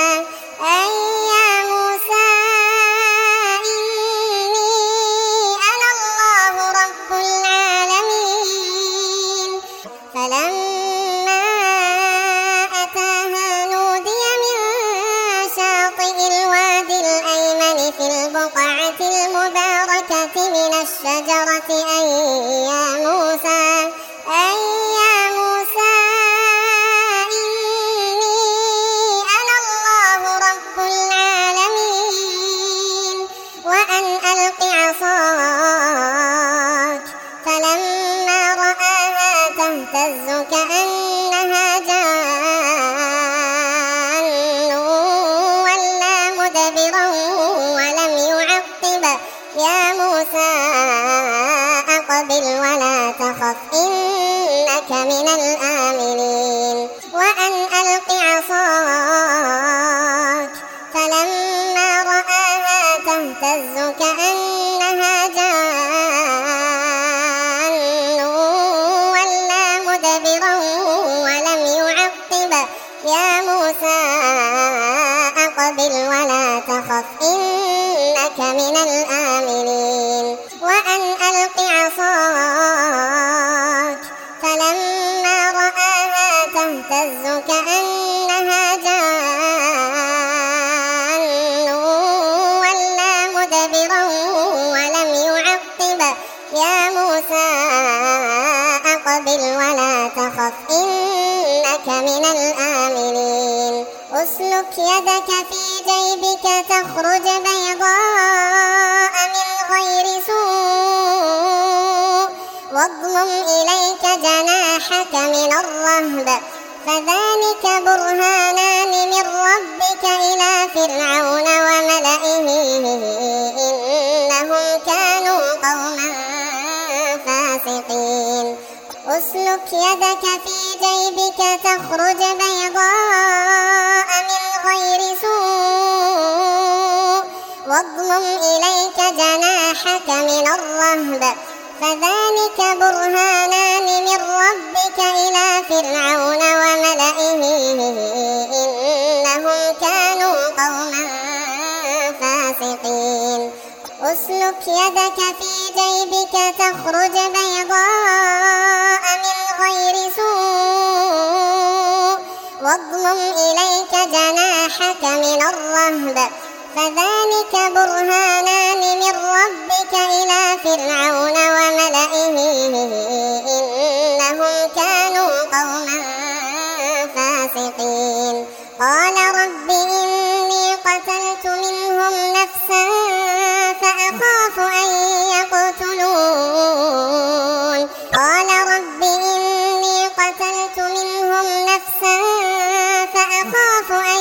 إني أنا الله رب العالمين. فلما أتاها نودي من شاطئ الوادي الأيمن في البقعة المباركة من الشجرة أي يا موسى إني أنا الله رب العالمين وأن ألق عصاك. فلما رآها تهتز كأنها جان ولا مدبرا ولم يعقب يا موسى أقبل ولا تخف إنك من الآمنين وأن ألق عصاك فلما رآها تهتز كأنها جان ولا مدبرا ولم يعقب يا موسى أقبل ولا تخف إنك من الآمنين وأن ألق عصاك فلما رآها تهتز كأنها جان ولا مدبرا ولم يعقب يا موسى أقبل ولا تخف إنك من الآمنين أسلك يدك في جيبك تخرج بيضاء من غير سوء واضمم إليك جناحك من الرهب فذلك برهانان من ربك إلى فرعون وملئه إنهم كانوا قوما فاسقين أسلك يدك في جيبك تخرج بيضاء من غير سوء واضمم إليك جناحك من الرهب فذلك برهانان من ربك إلى فرعون وملئه إنهم كانوا قوما فاسقين أسلك يدك في جيبك تخرج بيضاء من غير سوء واضمم إليك جناحك من الرهب فذلك برهانان من ربك إلى فرعون وملئه إنهم كانوا قوما فاسقين قال رب إني قتلت منهم نفسا فأخاف أن يقتلون قال رب إني قتلت منهم نفسا فأخاف أن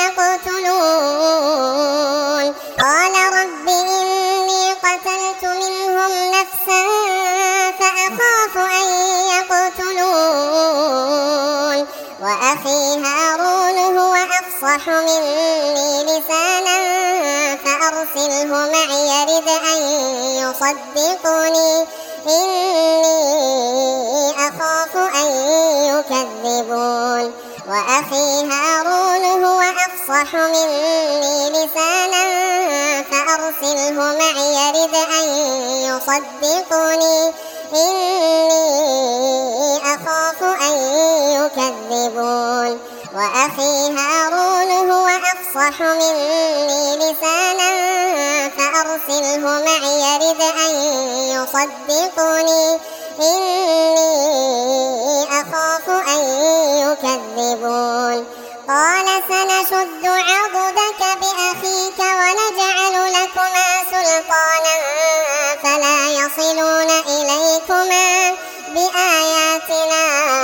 يقتلون قال رب إني قتلت منهم نفسا فأخاف أن يقتلون وأخي هارون هو أفصح مني لسانا فأرسله معي يرد أن يصدقني إني أخاف أن يكذبون وأخي هارون هو أفصح مني لسانا فأرسله معي يرد أن يصدقني إني أخاف أن يكذبون وأخي هارون هو أفصح مني لسانا فأرسله معي يرد أن يصدقني إني أخاف أن يكذبون قال سنشد عضدك بأخيك ونجعل لكما سلطانا فلا يصلون إليكما بآياتنا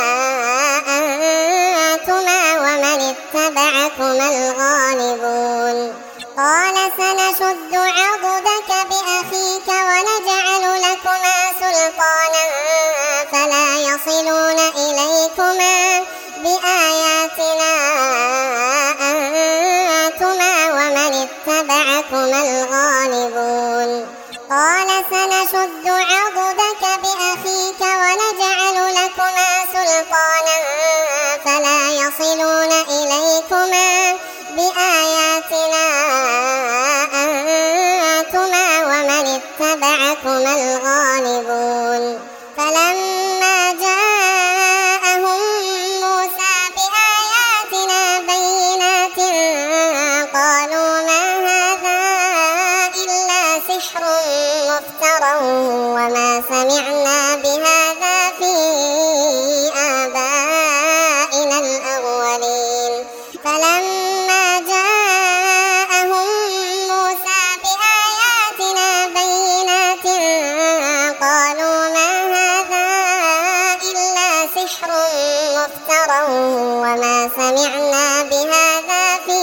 أنتما ومن اتبعكما الغالبون قال سنشد عضدك بأخيك ونجعل لكما سلطانا فلا يصلون إليكما بآياتنا أنتما ومن اتبعكما الغالبون قال سنشد عضدك بأخيك ونجعل لكما سلطانا فلا يصلون إليكما بآياتنا أنتما ومن اتبعكما الغالبون فلما جاءهم موسى بآياتنا بينات قالوا ما هذا إلا سحر مفترى وما سمعنا بهذا في آبائنا الأولين فلما جاءهم موسى بآياتنا بينات قالوا ما هذا إلا سحر مفترى وما سمعنا بهذا في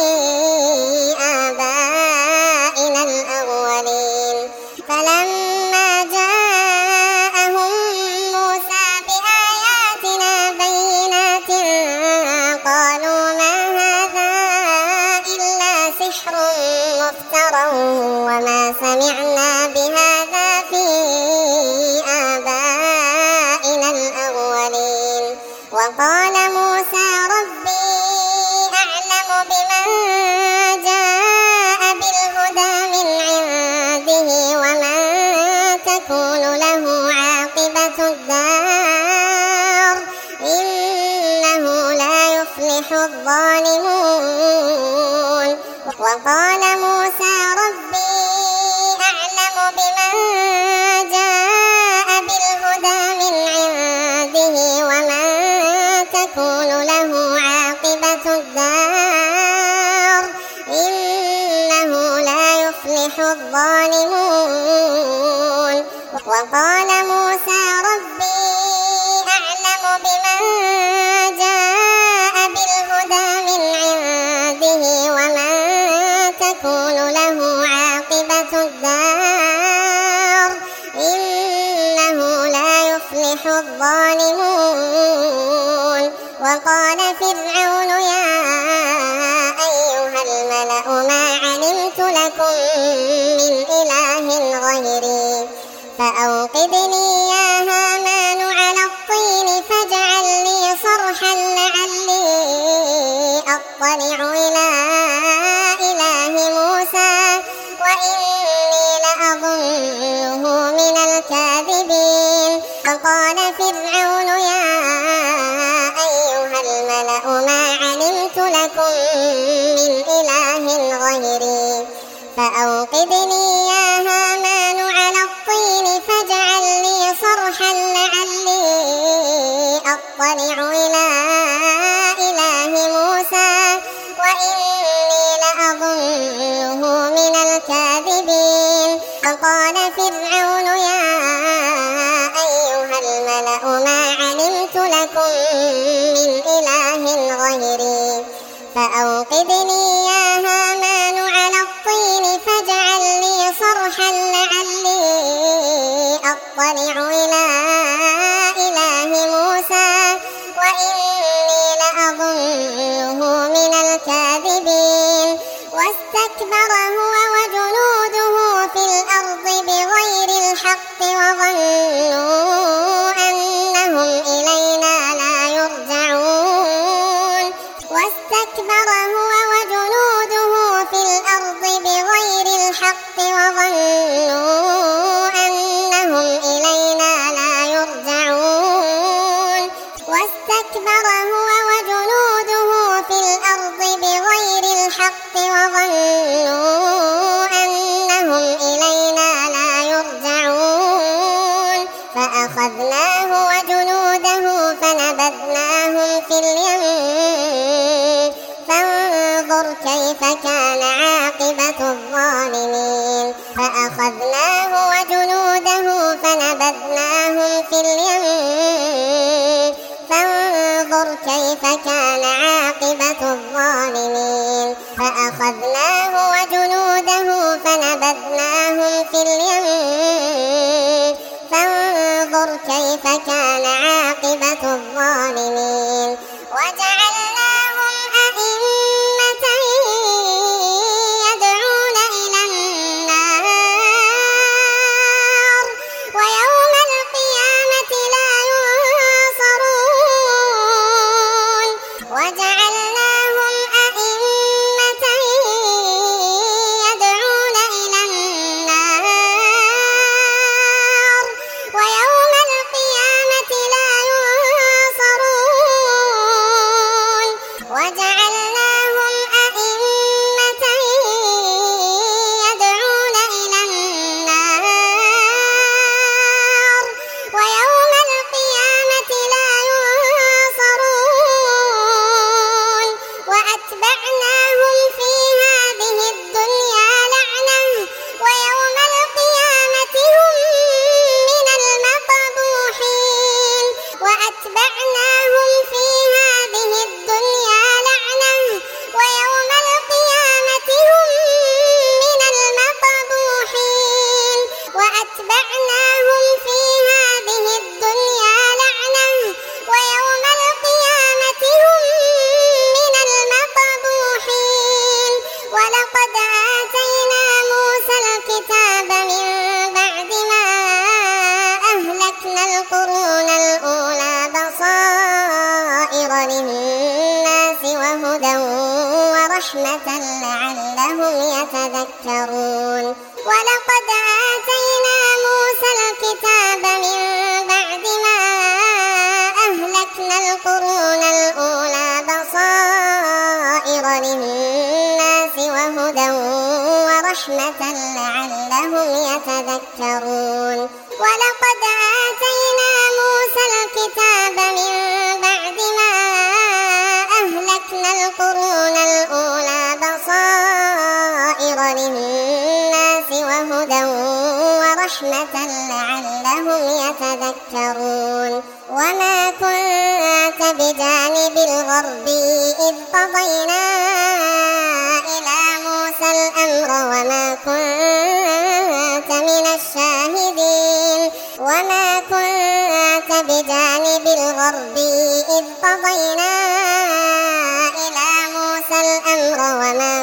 آبائنا الأولين فلما جاءهم موسى بآياتنا وقال موسى ربي أعلم بمن جاء بالهدى من عنده ومن تكون له عاقبة الدار إنه لا يفلح الظالمون. وقال موسى ربي أعلم بمن جاء بالهدى من عنده ومن تكون له عاقبة الدار إنه لا يفلح الظالمون. وقال موسى ربي أعلم بمن جاء بالهدى من عنده ومن تكون له عاقبة الدار إنه لا يفلح الظالمون. وقال فرعون يا أيها الملأ ما علمت لكم من إله غيري فأوقدني يا هامان على الطين فاجعل لي صرحا لعلي أطلع إلى إله موسى وإني لأظنه من الكاذبين. فقال فرعون يا أيها الملأ ما علمت لكم من إله غيري فأوقدني يا هامان على الطين فاجعل لي صرحا لعلي أطلع إلى إله موسى وإني لأظنه من الكاذبين. فقال فرعون يا أيها الملأ ما علمت لكم من إله غيري فأوقدني يا هامان على الطين فاجعل لي صرحا لعلي أطلع إلى إله موسى وإني لأظنه من الكاذبين. واستكبر هو وجنوده في الأرض بغير الحق وظنوا أنهم إلينا لا يرجعون. واستكبر هو وجنوده في الأرض بغير الحق وظنوا أنهم إلينا لا يرجعون. واستكبر هو وجنوده في الأرض بغير الحق وظنوا أنهم إلينا لا يرجعون. فأخذناه وجنوده فنبذناهم في اليم فانظر كيف كان عاقبة الظالمين. فأخذناه وجنوده فنبذناهم في اليم فانظر كيف كان عاقبة الظالمين. فأخذناه وجنوده فنبذناهم في اليم فانظر كيف كان عاقبة الظالمين. وجعلناهم أئمة يدعون إلى النار ويوم القيامة لا ينصرون. وجعلناهم أئمة يدعون إلى النار ويوم القيامة لا ينصرون. ورحمة لعلهم يتذكرون. ولقد آتينا موسى الكتاب من بعد ما أهلكنا القرون الأولى بصائر للناس وهدى ورحمة لعلهم يتذكرون. ولقد آتينا موسى الكتاب من بعد ما أهلكنا القرون الأولى بصائر للناس وهدى ورحمة لعلهم يتذكرون. وما كنت بجانب الغرب إذ قضينا إلى موسى الأمر وما كنت من الشاهدين. وما كنت بجانب الغرب إذ قضينا إلى موسى الأمر وما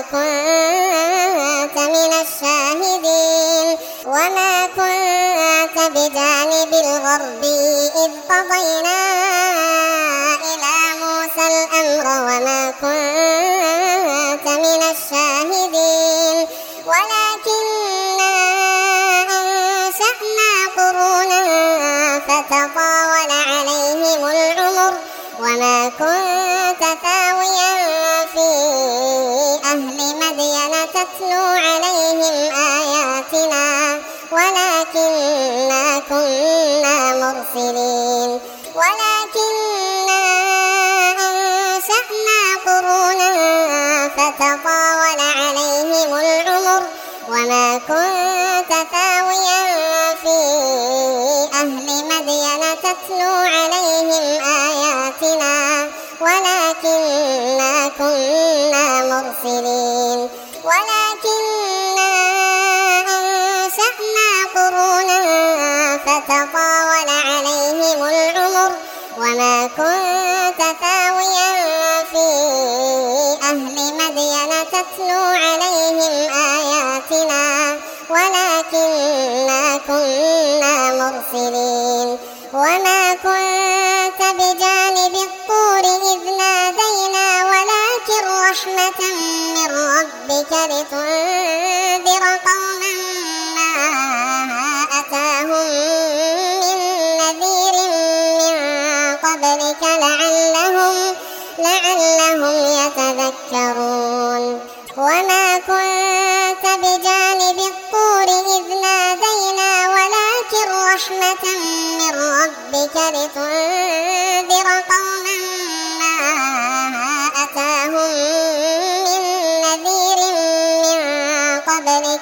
كنت من الشاهدين. وما كنت بجانب الغرب إذ قضينا إلى موسى الأمر وما كنت من الشاهدين. ولكننا أنشأنا قرونا فتطاول عليهم العمر وما كنت ثاويا في أهل مدين تتلو عليهم آياتنا ولكننا كنا مرسلين. ولكننا أنشأنا قرونا فتطاول عليهم العمر وما كنت ثاويا في أهل مدين تتلو عليهم آياتنا ولكننا كنا مرسلين. ولكننا أنشأنا قرونا فتطاول عليهم العمر وما كنت ثاويا في أهل مدين تتلو عليهم آياتنا ولكننا كنا مرسلين. وما كنت بجانب الطور إذ نادينا ولكن رحمة من ربك لتنذر قوما ما أتاهم من نذير من قبلك لعلهم يتذكرون. وما كنت بجانب الطور إذ نادينا ولكن رحمة من ربك لتنذر قوما ما أتاهم من نذير من قبلك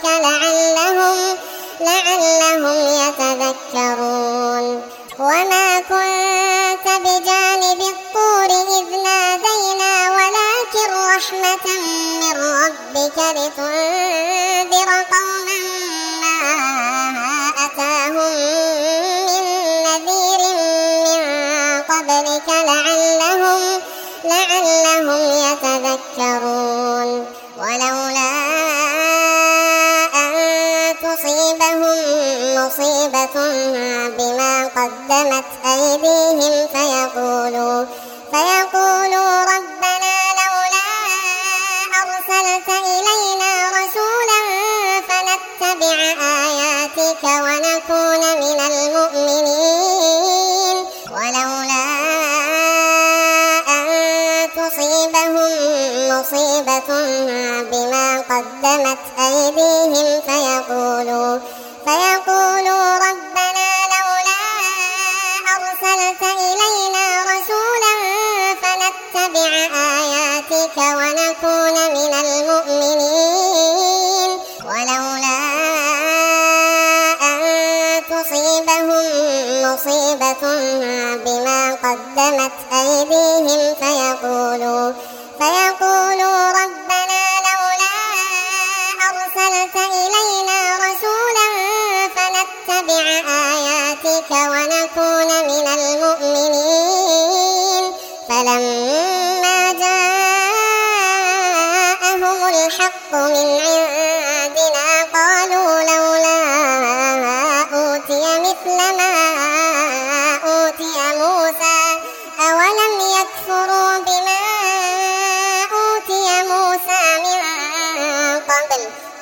لعلهم يتذكرون. وما كنت بجانب الطور إذ نادينا ولكن رحمة من ربك لتنذر قوما ما أتاهم من نذير من قبلك لعلهم يتذكرون. ولولا أن تصيبهم مصيبة بما قدمت أيديهم فيقولوا ربنا لولا أرسلت إلينا رسولا فنتبع آياتك ونكون من المؤمنين. ولولا أن تصيبهم مصيبة بما قدمت أيديهم فيقولوا ربنا لولا أرسلت إلينا رسولا فنتبع آياتك ونكون من المؤمنين. ولولا أن تصيبهم مصيبة بما قدمت أيديهم فيقولوا ربنا لولا أرسلت إلينا رسولا فنتبع آياتك ونكون من المؤمنين. فلما جاءهم الحق من عندنا قالوا لولا أوتي مثل ما أوتي موسى أولم يكفروا بما أوتي موسى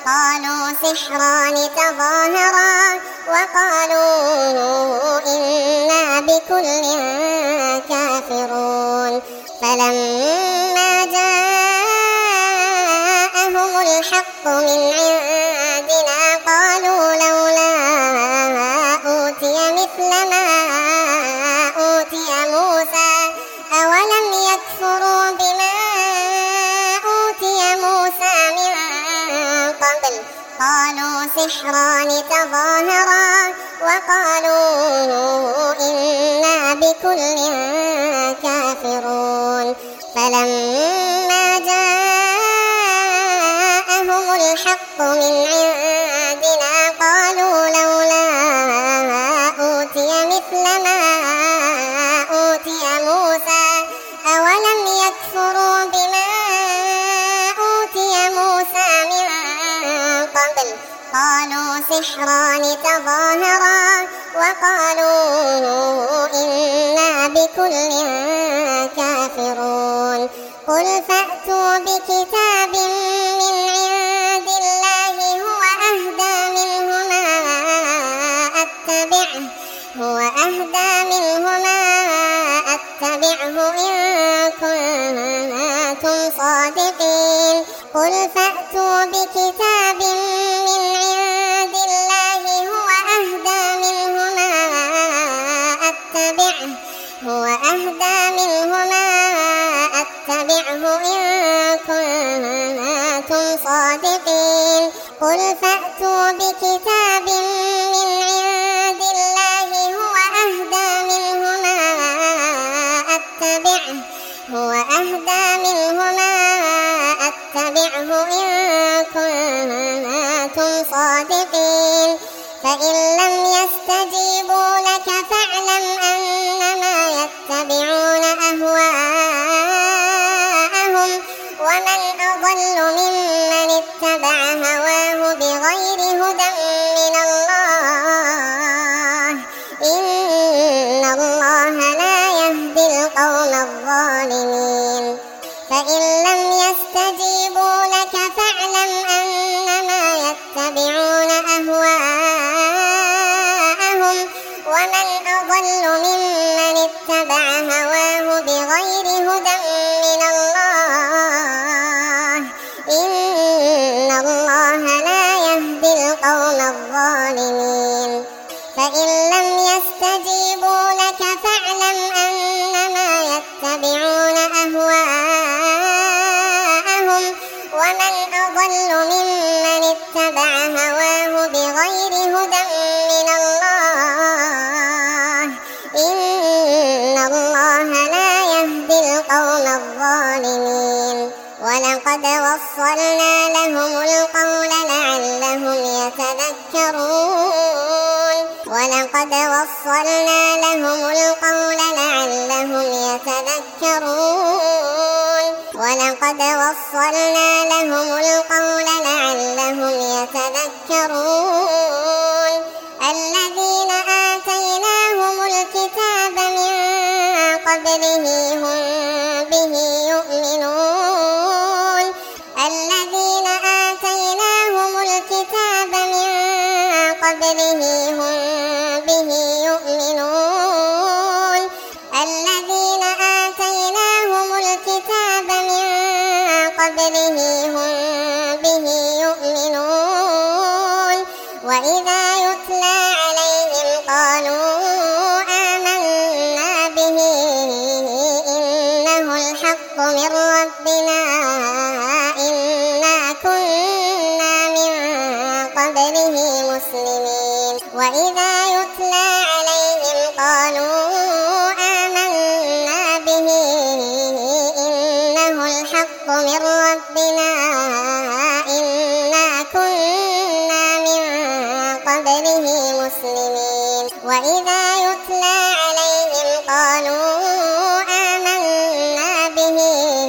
قالوا سحران تظاهرا وقالوا إنا بكل كافرون فلما جاءهم الحق من عندنا قالوا لولا أوتي مثل ما أوتي موسى أولم يكفروا بما أوتي موسى من قبل قالوا سحران تظاهرا وقالوا إنا بكل كافرون فلما جاءهم الحق من عندنا قالوا لولا أوتي مثل ما أوتي موسى أولم يكفروا بما أوتي موسى من قبل قالوا سحران تظاهرا وقالوا إنا بكل كافرون قل فأتوا بكتاب من عند الله هو أهدى منهما أتبعه إن كنتم صادقين قل فأتوا بكتاب من عند الله هو أهدى منهما أتبعه إن كنتم صادقين قل فأتوا بكتاب من عند الله هو أهدى منهما أتبعه إن كنتم صادقين فإن لم يستجيبوا لك فاعلم أنما يتبعون أهواءهم ومن أضل ممن اتبع هواه بغير هدى من الله إن الله لا يهدي القوم الظالمين فإن لم يستجيبوا لك فاعلم أنما يتبعون أهواءهم ومن أضل ممن اتبع هواه بغير هدى من الله إن الله لا يهدي القوم الظالمين فإن لم يستجيبوا لك فاعلم أنما يتبعون أهواءهم ومن أضل ممن اتبع هواه بغير هدى من الله إن الله لا يهدي القوم الظالمين ولقد وصلنا لهم القول لعلهم يتذكرون الذين آتيناهم الكتاب من قبله هم به يؤمنون الذين آتيناهم الكتاب من قبله هم به يؤمنون الذين آتيناهم الكتاب من قبله هم به يؤمنون وإذا يتلى عليهم قالوا آمنا به إنه الحق من ربنا إنا كنا من قبله مسلمين وإذا يتلى عليهم قالوا آمنا به إنه الحق من ربنا إنا كنا من قبله مسلمين وإذا يتلى عليهم قالوا آمنا به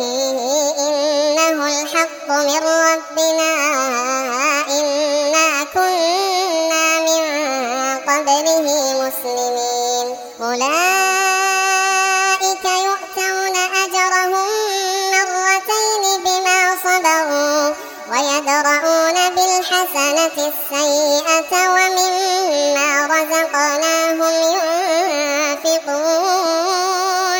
إنه الحق من ربنا إنا كنا من قبله مسلمين أولئك يؤتون أجرهم مرتين بما بالحسنة السيئة ومما رزقناهم ينفقون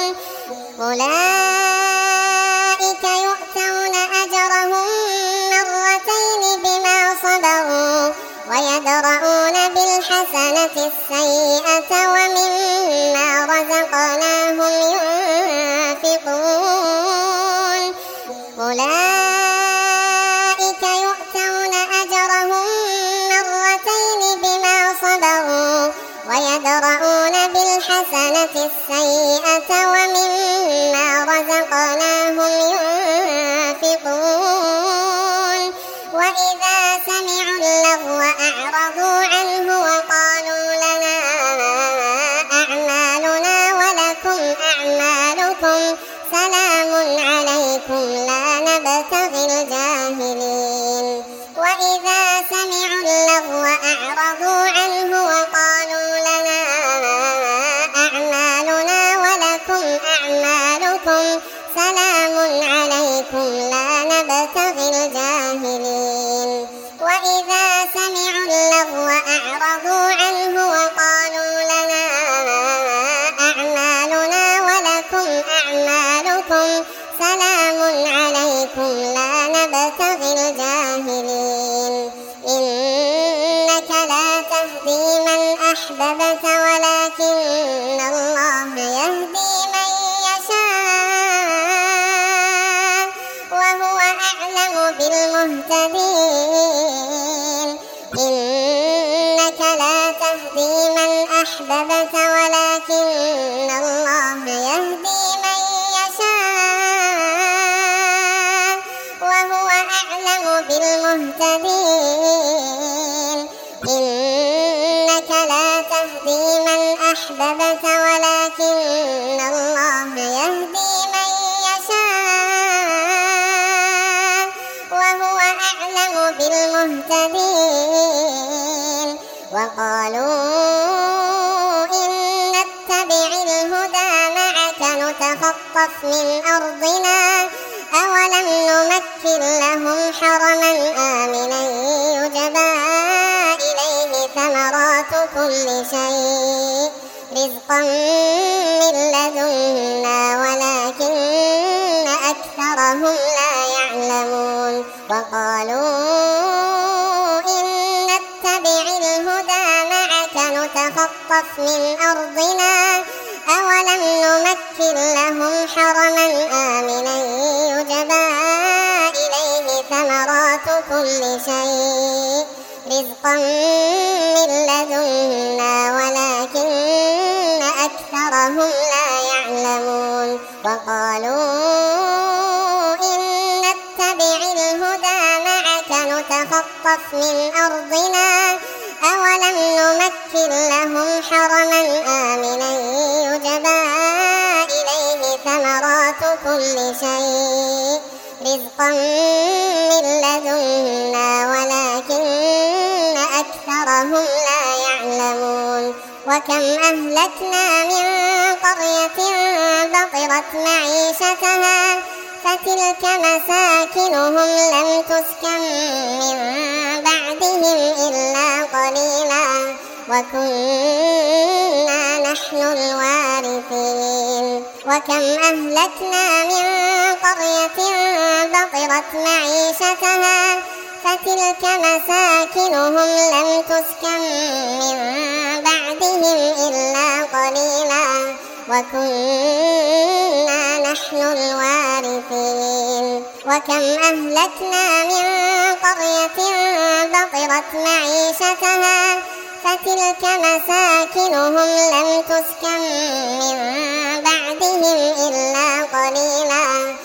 أولئك يؤتون أجرهم مرتين بما صبروا ويدرؤون بالحسنة السيئة ومما رزقناهم ينفقون أولئك يؤتون أجرهم مرتين بما صبروا ويدرؤون بالحسنة السيئة ومما رزقناهم ينفقون وإذا سمعوا اللغو أعرضوا عنه وقالوا لنا أعمالنا ولكم أعمالكم سلام عليكم لا نبتغي الجاهلين وإذا سمعوا اللغو أعرضوا عنه وقالوا لنا أعمالنا ولكم أعمالكم سلام عليكم لا نبتغي الجاهلين وإذا سمعوا اللغو أعرضوا عنه وقالوا لنا أعمالنا ولكم أعمالكم سلام عليكم لا نبتغي الجاهلين إنك لا تهدي من أحببت ولكن الله يهدي من يشاء وهو أعلم بالمهتدين إنك لا تهدي من أحببت ولكن الله يهدي من يشاء وهو أعلم بالمهتدين إنك لا تهدي من أحببت ولكن الله يهدي من يشاء وهو أعلم بالمهتدين وقالوا إن نتبع الهدى معك نتخطف من أرضنا أولم نمكن لهم حرما آمنا يجبى إليه ثمرات كل شيء رزقا من لدنا ولكن أكثرهم لا يعلمون وقالوا إن نتبع الهدى معك نتخطف من أرضنا أولم نمكن لهم حرما آمنا يجبى إليه ثمرات كل شيء رزقا من لدنا ولكن أكثرهم لا يعلمون وقالوا إن نتبع الهدى معك نتخطف من أرضنا أولم نمكن لهم حرما آمنا يجبى إليه ثمرات كل شيء رزقا من لدنا ولكن أكثرهم لا يعلمون وكم أهلكنا من قرية بطرت معيشتها فتلك مساكنهم لم تسكن من بعدهم إلا قليلا وكنا نحن الوارثين وكم أهلكنا من قرية بطرت معيشتها فتلك مساكنهم لم تسكن من بعدهم إلا قليلا وكنا نحن الوارثين وكم أهلكنا من قرية بطرت معيشتها فتلك مساكنهم لم تسكن من بعدهم إلا قليلا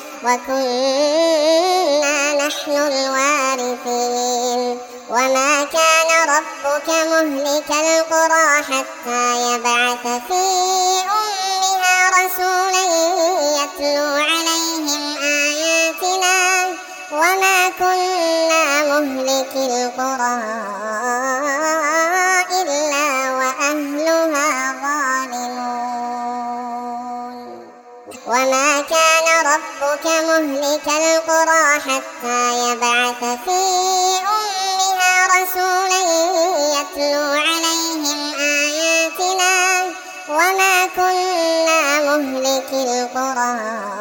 وكنا نحن الوارثين وما كان ربك مهلك القرى حتى يبعث في أمها رسولا يتلو عليهم آياتنا وما كنا مهلك القرى إلا وأهلها ظالمون وما كان ربك مهلك القرى حتى يبعث في أمها رسولا يتلو عليهم آياتنا وما كنا مهلكي القرى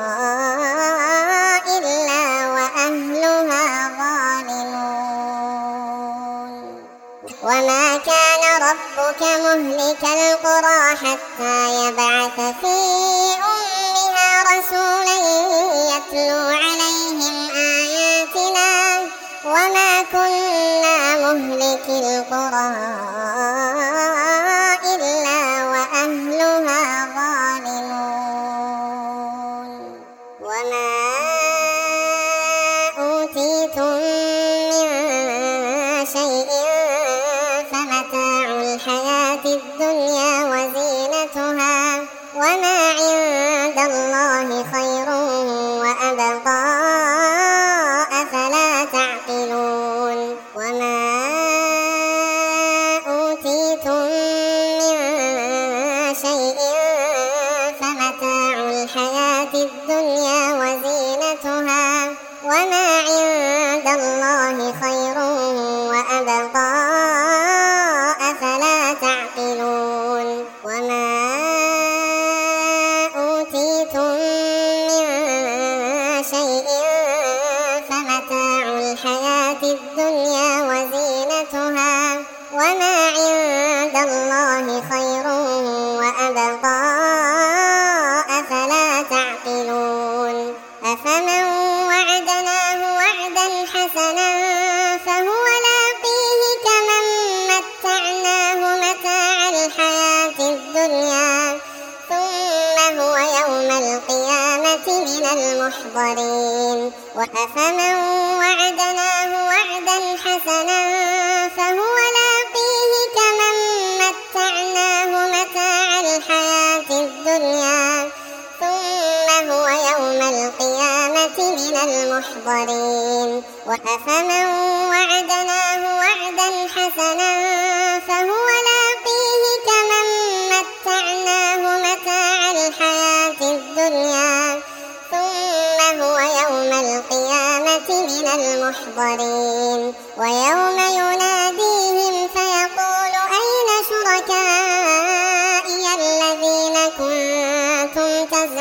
إلا وأهلها ظالمون وما كان ربك مهلك القرى حتى يبعث في أمها رسولا يتلو عليهم آياتنا وما كنا مهلكي القرى إلا وأهلها ظالمون وما أوتيتم من شيء فمتاع الحياة الدنيا وزينتها وما عند الله خير وأبقى أفلا تعقلون وما أوتيتم من شيء فمتاع الحياة الدنيا وزينتها وما عند الله خير وأبقى أفلا تعقلون وما أوتيتم من شيء فمتاع الحياة الدنيا وزينتها وما عند الله خير وأبقى أفلا تعقلون أفمن وعدناه وعدا حسنا فهو لاقيه كمن متعناه متاع الحياة الدنيا ثم هو يوم القيامة من المحضرين وأفمن وعدناه وعدا حسنا فهو لاقيه كمن متعناه متاع الحياة الدنيا ثم هو يوم القيامة من المحضرين وأفمن وعدناه وعدا حسنا فهو لاقيه كمن متعناه متاع الحياة الدنيا ثم هو يوم القيامة من المحضرين ويوم يناديهم فيقول أين شركائي الذين كنتم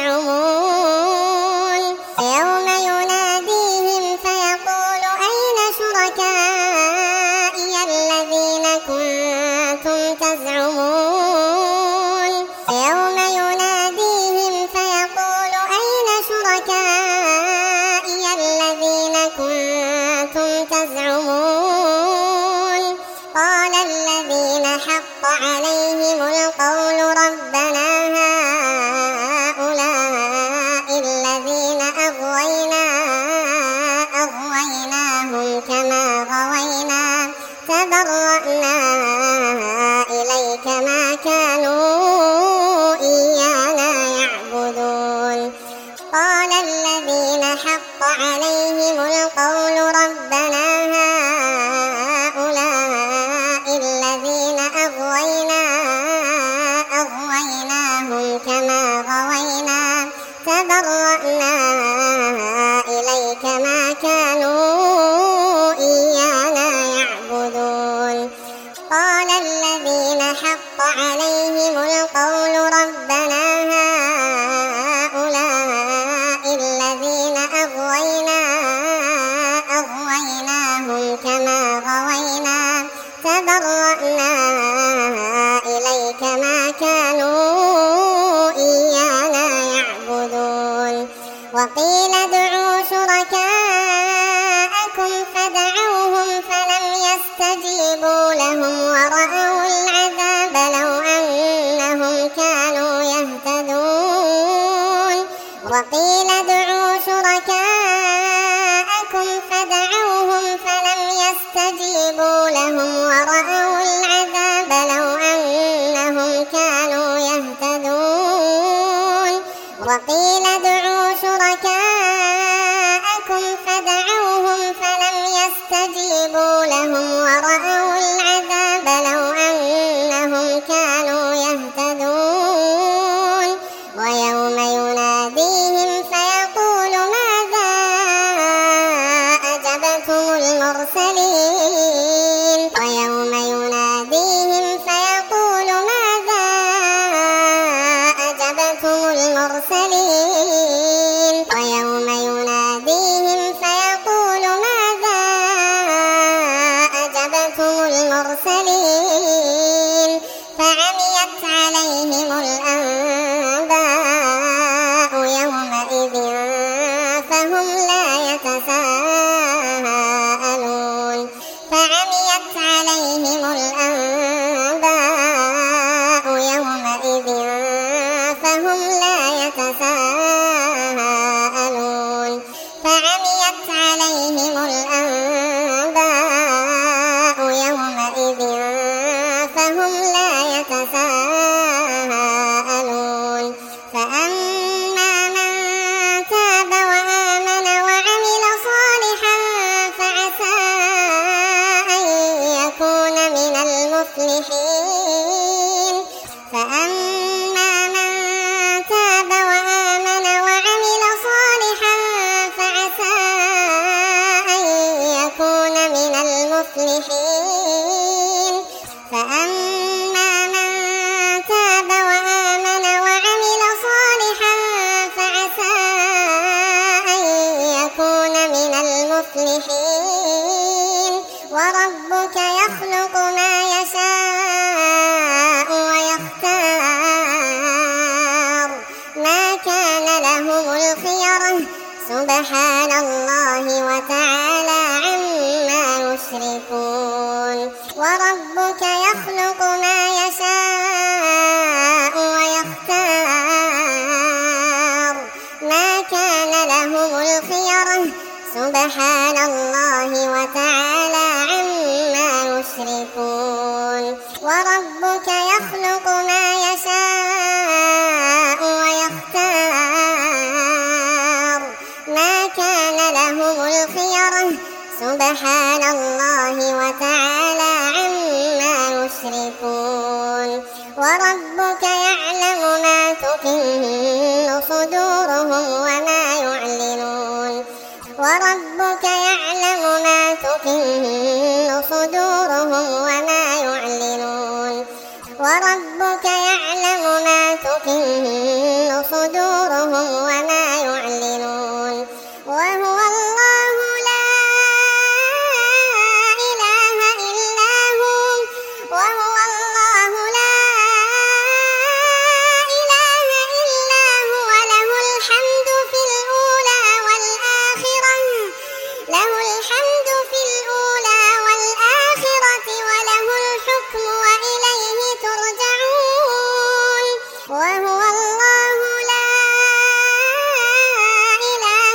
تزعمون يوم يناديهم فيقول أين شركائي الذين كنتم تزعمون يوم يناديهم فيقول أين شركائي الذين كنتم تزعمون قال الذين حق عليهم القول ربنا هؤلاء الذين أغويناهم كما غوينا تبرأنا إليك ما كانوا إيانا يعبدون قال الذين حق عليهم القول ربنا هؤلاء الذين أغويناهم كما غوينا تبرأنا إليك ما كانوا إيانا يعبدون قال الذين حق عليهم القول ربنا هؤلاء الذين أغويناهم كما غوينا تبرأنا إليك ما كانوا إيانا يعبدون وقيل ادعوا شركاءكم فدعوهم فلم يستجيبوا لهم ورأوا العذاب لو أنهم كانوا يهتدون وقيل ادعوا شركاءكم فدعوهم فلم يستجيبوا لهم ورأوا العذاب لو أنهم كانوا يهتدون وقيل ادعوا شركاءكم فدعوهم فلم يستجيبوا لهم ورأوا العذاب لو أنهم كانوا يهتدون ويوم يناديهم فيقول ماذا أجبتم المرسلين المرسلين ويوم يناديهم فيقول ماذا أجبتم المرسلين فعميت عليهم الأنباء يومئذ فهم لا يتساءلون فعميت عليهم الأنباء يومئذ فهم لا يتساءلون فعميت عليهم الأنباء يومئذ فهم لا يتساءلون فأما من تاب وآمن وعمل صالحا فعسى أن يكون من المفلحين فأما من تاب وآمن وعمل صالحا فعسى أن يكون من المفلحين فأما من تاب وآمن وعمل صالحا فعسى أن يكون من المفلحين وربك يخلق ما يشاء ويختار ما كان لهم الخيرة سبحان الله وتعالى عما يشركون وربك يخلق ما يشاء ويختار ما كان لهم الخيرة سبحان الله وتعالى عما يشركون وربك يخلق ما يشاء ويختار ما كان لهم الخيرة سبحان الله وتعالى عما يشركون وربك يعلم ما تكن صدورهم وما يعلنون وربك يعلم ما تكن صدورهم وما يعلنون وربك يعلم ما تكن صدورهم وما يعلنون وهو الله لا إله إلا هو وهو الله لا إله إلا هو له الحمد في الأولى والآخرة له الحمد في الأولى والآخرة وله الحكم وإليه ترجعون وهو الله لا إله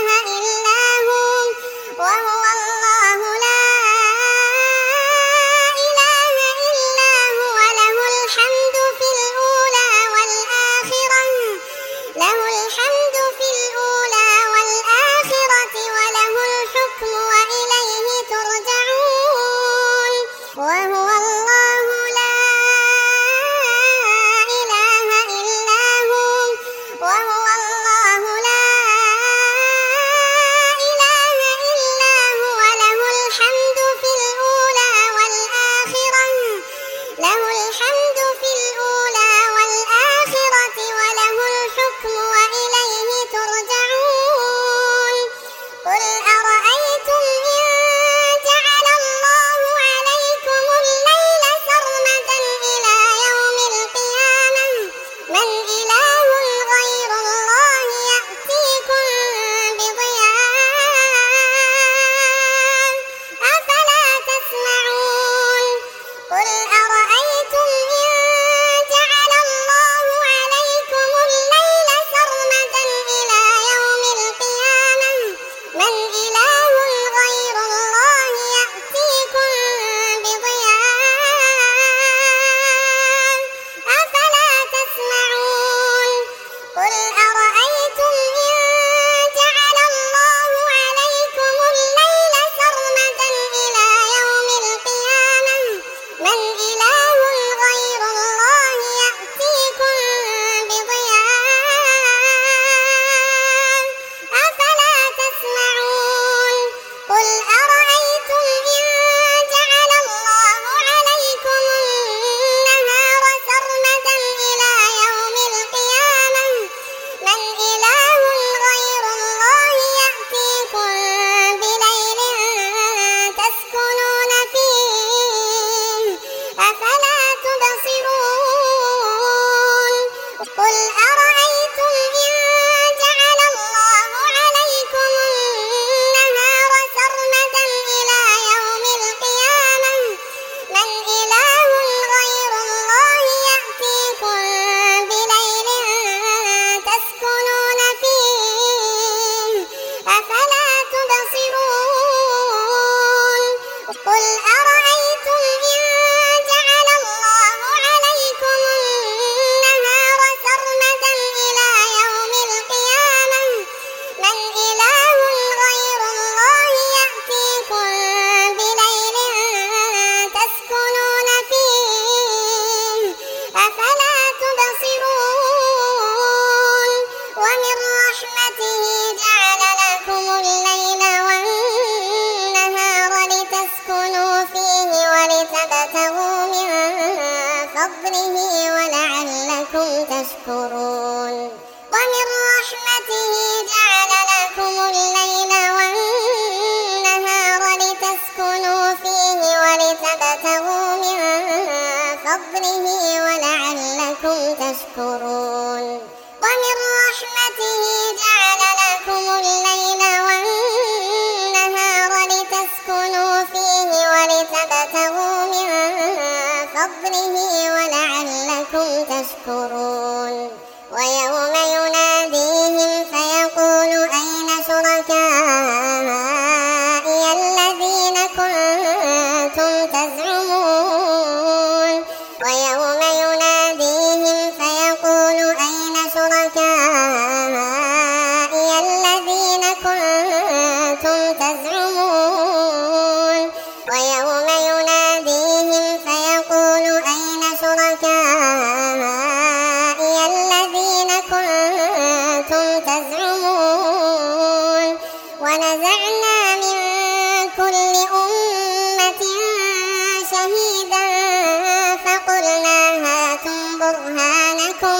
رحمته جعل لكم الليل والنهار لتسكنوا فيه ولتبتغوا من فضله ولعلكم تشكرون ومن رحمته جعل لكم الليل والنهار لتسكنوا فيه ولتبتغوا من فضله ولعلكم تشكرون ومن رحمته جعل لكم الليل والنهار لتسكنوا فيه ولتبتغوا من فضله ولعلكم تشكرون ويوم يناديهم فيقول أين شركائي الذين كنتم تزعمون ويوم يناديهم فيقول أين شركائي الذين كنتم تزعمون ويوم يناديهم فيقول أين شركائي الذين كنتم تزعمون ونزعنا من كل أمة شهيدا فقلنا هاتوا برهانكم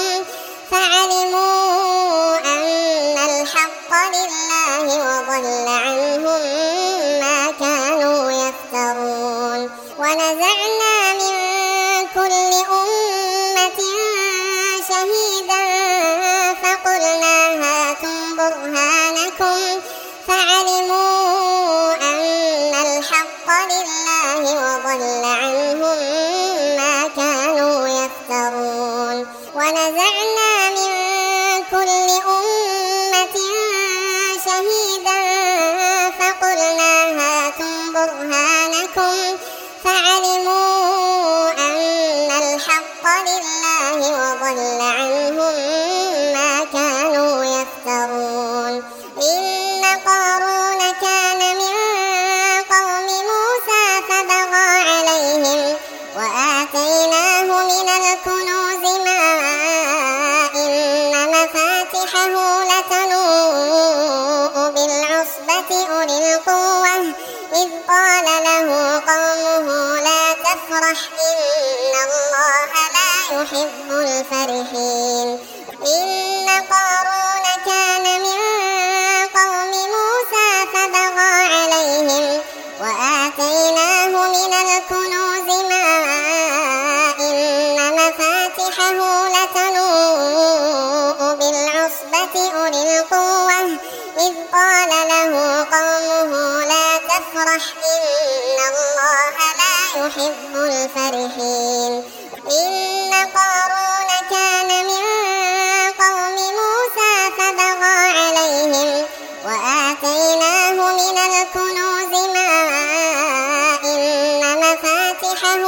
فعلموا أن الحق لله وضل عنهم ما كانوا يفترون ونزعنا من كل أمة شهيدا فقلنا هاتوا برهانكم فعلموا أن الحق لله وضل عنهم ما كانوا يفترون ونزعنا من كل أمة شهيدا فقلنا هاتوا برهانكم فعلموا أن الحق لله وضل عنهم ما كانوا يفترون إن قارون كان من قوم موسى فبغى عليهم وآتيناه من الكنوز ما إن مفاتحه لتنوء بالعصبة أولي القوة إذ قال له قومه لا تفرح إن الله لا يحب الفرحين إن قارون كان من قوم موسى فبغى عليهم وآتيناه من الكنوز ما إن مفاتحه لتنوء بالعصبة أولي القوة إذ قال له قومه لا تفرح إن الله لا يحب الفرحين إن قارون كان من قوم موسى فبغى عليهم وآتيناه من الكنوز ما إن مفاتحه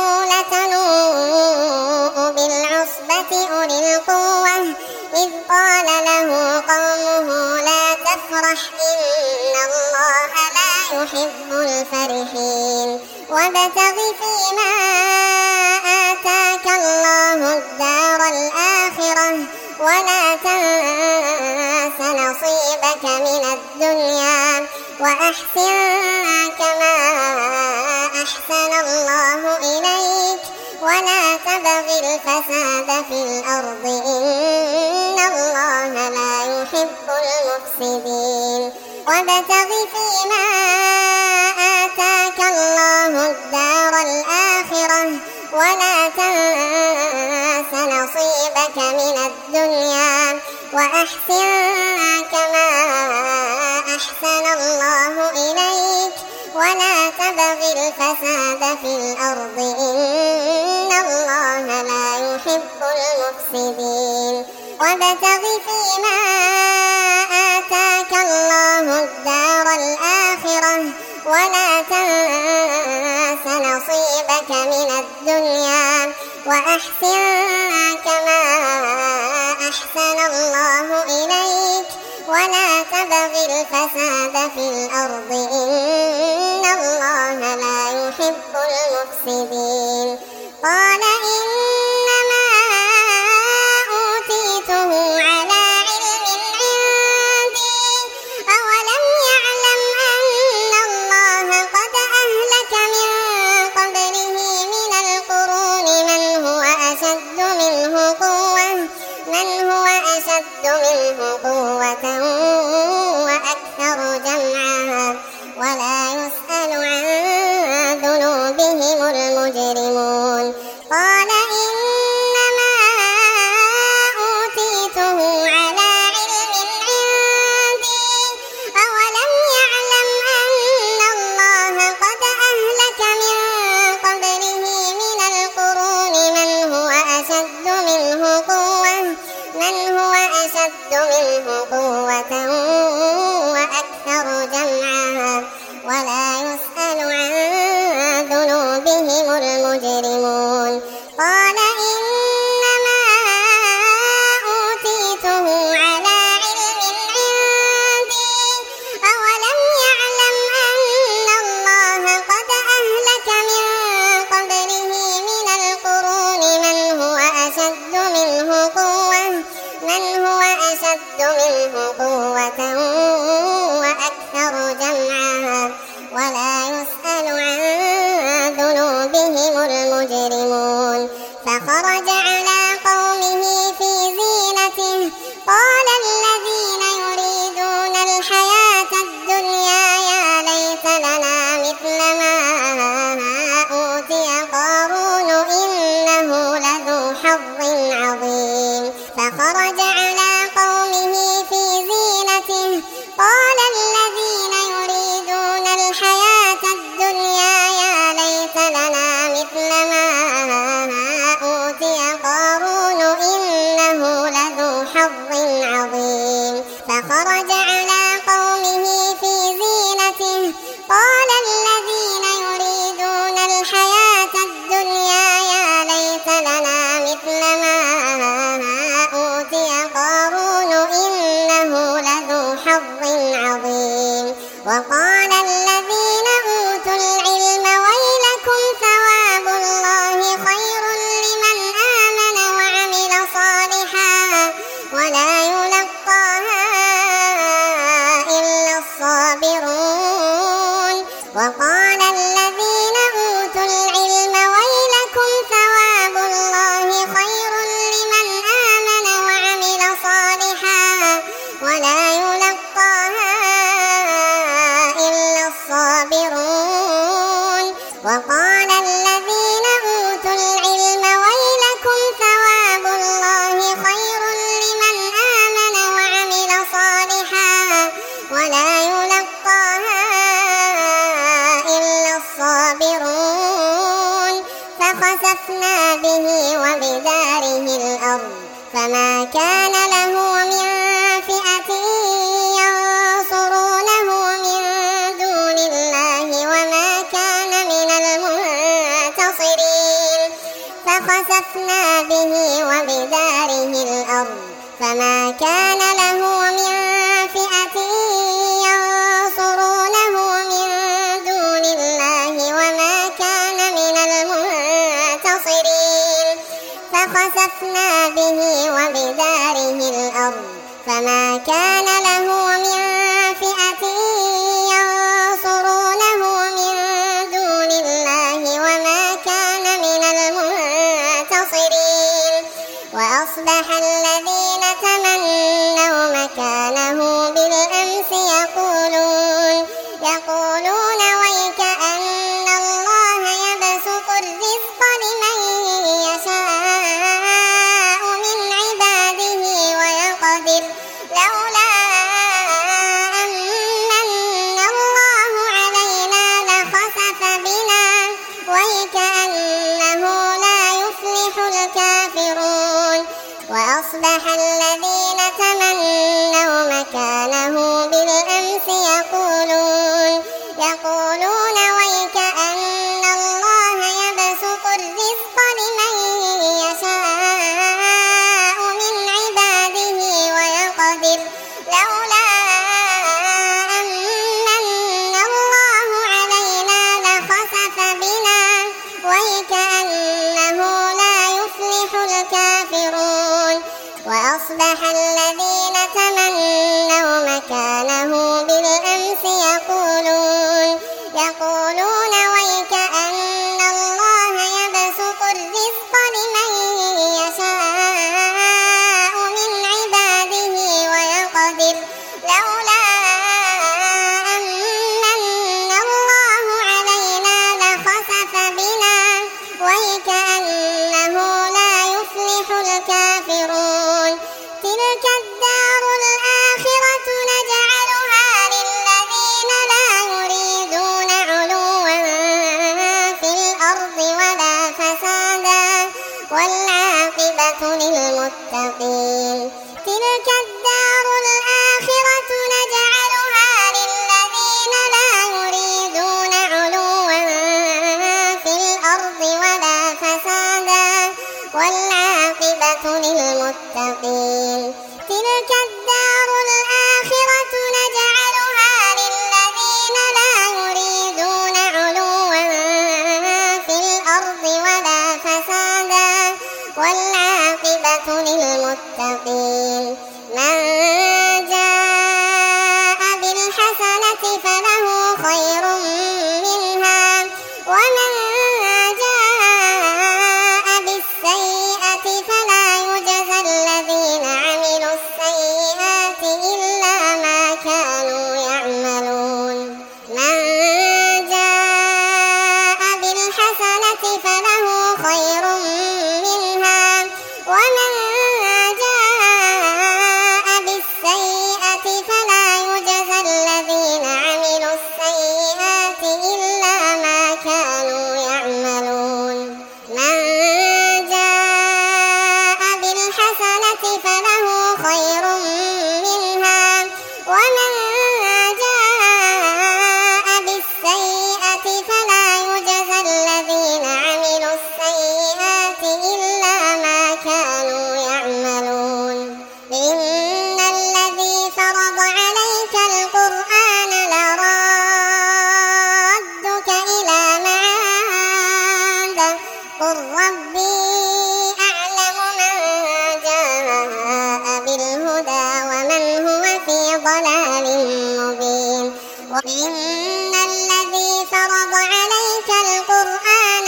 لتنوء بالعصبة أولي القوة إذ قال له قومه لا تفرح إن الله لا يحب الفرحين وابتغ فيما آتاك الله الدار الآخرة ولا تنس نصيبك من الدنيا وأحسن كما أحسن الله إليك ولا تبغ الفساد في الأرض إن الله لا يحب المفسدين وابتغ فيما آتاك الله الدار الآخرة ولا تنس نصيبك من الدنيا وأحسن كما أحسن الله إليك ولا تبغ الفساد في الأرض إن الله لا يحب المفسدين وابتغ فيما آتاك الله الدار الآخرة ولا تنس نصيبك من الدنيا وأحسن كما أحسن الله إليك ولا تبغ الفساد في الأرض إن الله لا يحب المفسدين قال إنما أوتيته على علم عندي قوة وأكثر جمعا ولا يسأل عن ذنوبهم المجرمون فخرج على قومه في زينته قال الذين يريدون الحياة الدنيا يا ليت لنا مثل ما أوتي قارون إنه لذو حظ عظيم فخرج على قومه في زينته قال الذين يريدون الحياة الدنيا يا ليت لنا مثل ما أوتي قارون إنه لذو حظ عظيم فخرج على قومه في زينته قال الذين يريدون الحياة الدنيا يا ليت لنا مثل ما أوتي قارون إنه لذو حظ عظيم وقال الذين أوتوا العلم ويلكم ثواب الله خير لمن آمن وعمل صالحا ولا يلقاها إلا الصابرون وقال الذين أوتوا العلم ويلكم ثواب الله خير لمن آمن وعمل صالحا ولا يلقاها إلا الصابرون وقال الذين أوتوا العلم ويلكم ثواب الله خير لمن آمن وعمل صالحا ولا يلقاها إلا الصابرون فخسفنا به وبداره الأرض فما كان له من فئة ينصرونه من دون الله وما كان من المنتصرين فخسفنا به وبداره الأرض فما كان له من فئة ينصرونه من دون الله وما كان من المنتصرين فخسفنا به وبداره الأرض فما كان له من فئة ينصرونه من دون الله وما كان من المنتصرين وأصبح الذين تمنوا مكانه بالأمس يقولون ويكأن الله يبسط الرزق لمن يشاء من عباده ويقدر لولا أن من الله علينا لخسف بنا ويكأنه لا يفلح الكافرون وأصبح الذين تمنوا مكانه بالأمس يقولون ويكأن الله يبسط الرزق لمن يشاء من عباده ويقدر لولا أن من الله علينا لخسف بنا ويكأنه لا يفلح الكافرون وأصبح الذين تمنوا مكانه بالأمس يقولون ويكأن الله يبسط الرزق لمن يشاء من عباده ويقدر لولا أن من الله علينا لخسف بنا ويكأنه لا يفلح الكافرون تلك الدار الآخرة نجعلها للذين لا يريدون علوا في الأرض ولا فسادا والعاقبة للمتقين تلك الدار الآخرة نجعلها للذين لا يريدون علوا في الأرض ولا فسادا والعاقبة للمتقين تلك الدار الآخرة نجعلها للذين لا يريدون علوا في الأرض ولا فسادا والعاقبة للمتقين وإن الذي فرض عليك القرآن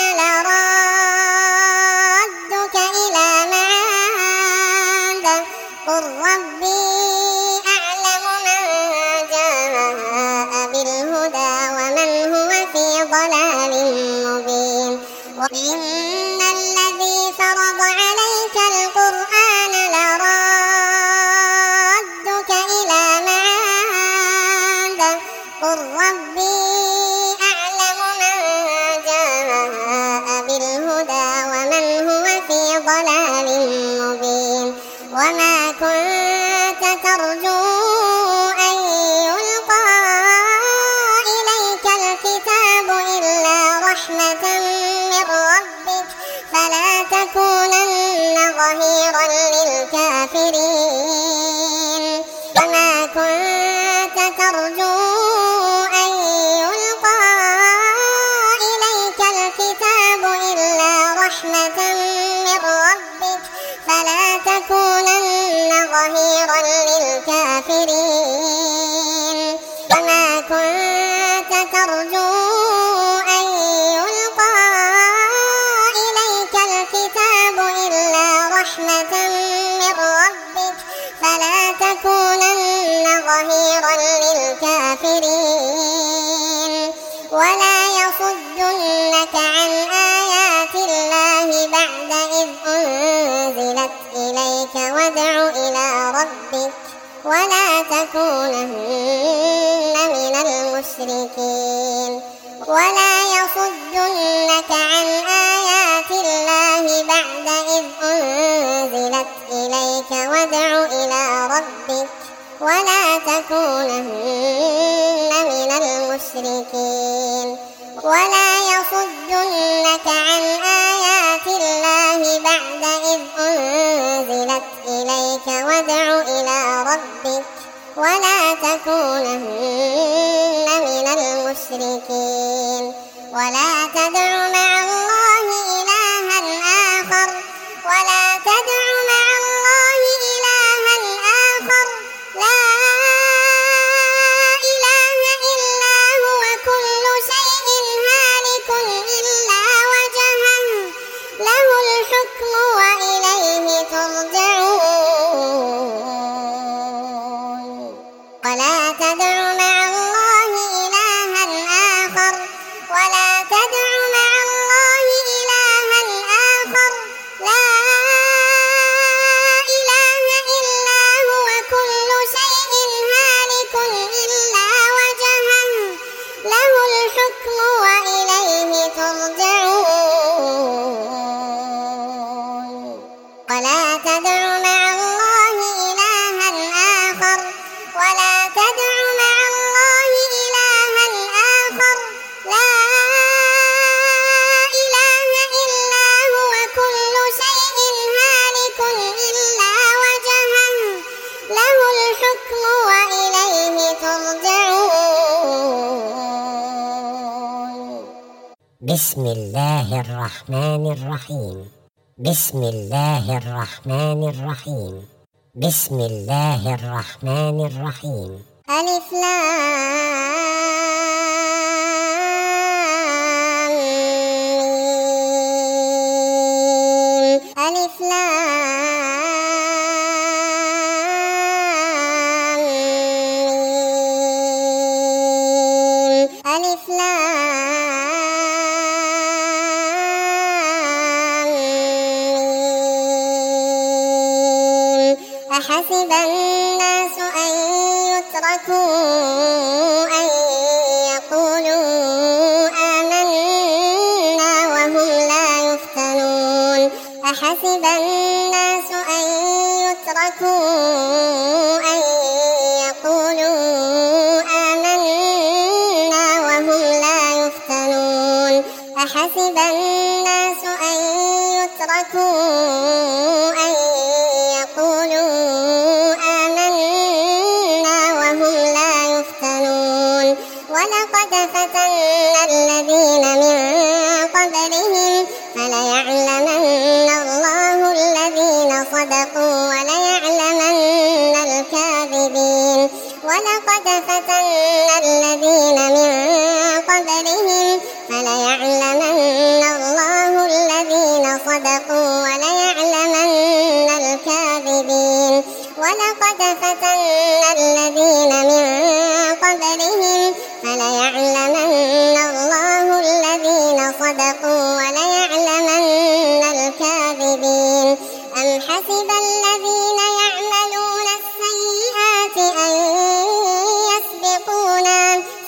لرادك إلى معاد قل ربي أعلم من جاء بالهدى ومن هو في ضلال مبين وإن الذي فرض عليك القرآن لرادك إلى معاد قل ربي أعلم من جاء بالهدى ومن هو في ضلال مبين وما كنت ترجو أن يلقى إليك الكتاب إلا رحمة من ربك فلا تكونن ظهيرا للكافرين وما كنت ترجو أن يلقى إليك الكتاب إلا رحمة من ربك فلا تكونن ظهيرا للكافرين وما كنت ترجو أن يلقى إليك الكتاب إلا رحمة من ربك فلا تكونن ظهيرا للكافرين ولا يصدنك عن آيات الله بعد إذ أنزلت إليك وادع إلى ربك ولا تكونن من المشركين ولا يصدنك عن آيات الله بعد إذ أنزلت إليك وادع إلى ربك ولا تكونن من المشركين ولا يصدنك عن آيات الله بعد إذ أنزلت إليك وادع إلى ربك ولا تكونن من المشركين ولا تدع مع الله إلها آخر ولا تدع مع الله إلها آخر لا إله إلا هو كل شيء هالك إلا وجهه له الحكم وإليه ترجعون ولا تدع مع الله إلها آخر ولا تدع مع الله إلها آخر لا إله إلا هو كل شيء هالك إلا وجهه له الحكم وإليه ترجعون ولا تدع مع الله إلها آخر ولا تدع مع الله إلها آخر لا إله إلا هو كل شيء هالك إلا وجهه له الحكم وإليه ترجعون بسم الله الرحمن الرحيم بسم الله الرحمن الرحيم بسم الله الرحمن الرحيم ألف لام ميم ألف لام ميم ألف لام ميم أحسب الناس أن يتركوا أن يقولوا آمنا وهم لا يفتنون أحسب الناس أن يتركوا أن يقولوا آمنا وهم لا يفتنون أحسب الناس أن يتركوا أن يقولوا آمنا وهم لا يفتنون ولقد فتنا الذين من قبلهم فليعلمن الله الذين صدقوا وليعلمن الكاذبين ولقد ولقد فتنا الذين من قبلهم فليعلمن الله الذين صدقوا وليعلمن الكاذبين ولقد فتنا الذين من قبلهم فليعلمن الله الذين صدقوا وليعلمن الكاذبين أم حسب الذين يعملون السيئات أن يسبقونا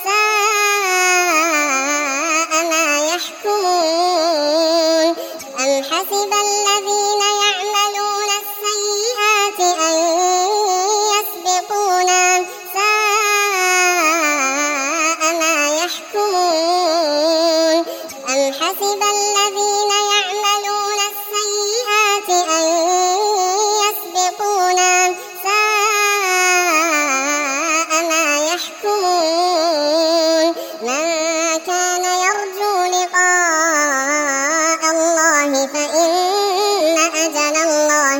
ساء ما يحكمون أم حسب الذين يعملون السيئات أن يسبقونا ساء ما يحكمون أم حسب الذين يعملون السيئات أن يسبقونا ساء ما يحكمون من كان يرجو لقاء الله فإن أجل الله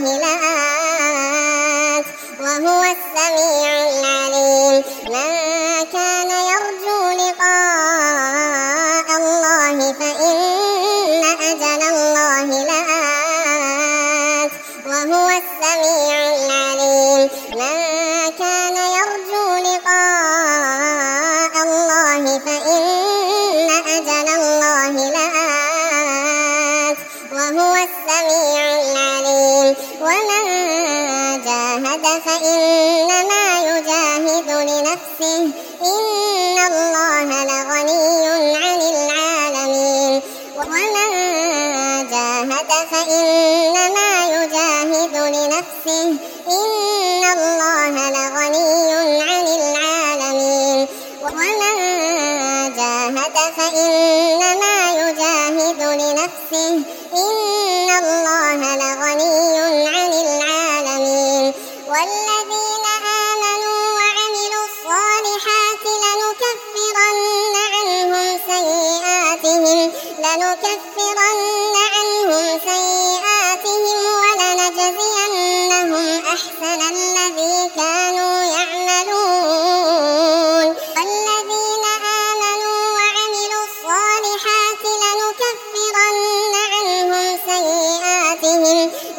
لآت وهو السميع العليم من كان يرجو لقاء الله فإن أجل الله لآت وهو السميع العليم من كان يرجو لقاء الله فإن أجل الله لآت وهو السميع العليم ومن جاهد فإنما يجاهد لنفسه إن الله لغني عن العالمين ومن جاهد فإنما يجاهد لنفسه إن الله لغني عن العالمين ومن جاهد فإنما يجاهد لنفسه إن الله لغني عن العالمين والذين آمنوا وعملوا الصالحات لنكفرن عنهم سيئاتهم ولنجزينهم أحسن الذي كانوا يعملون والذين آمنوا وعملوا الصالحات لنكفرن عنهم سيئاتهم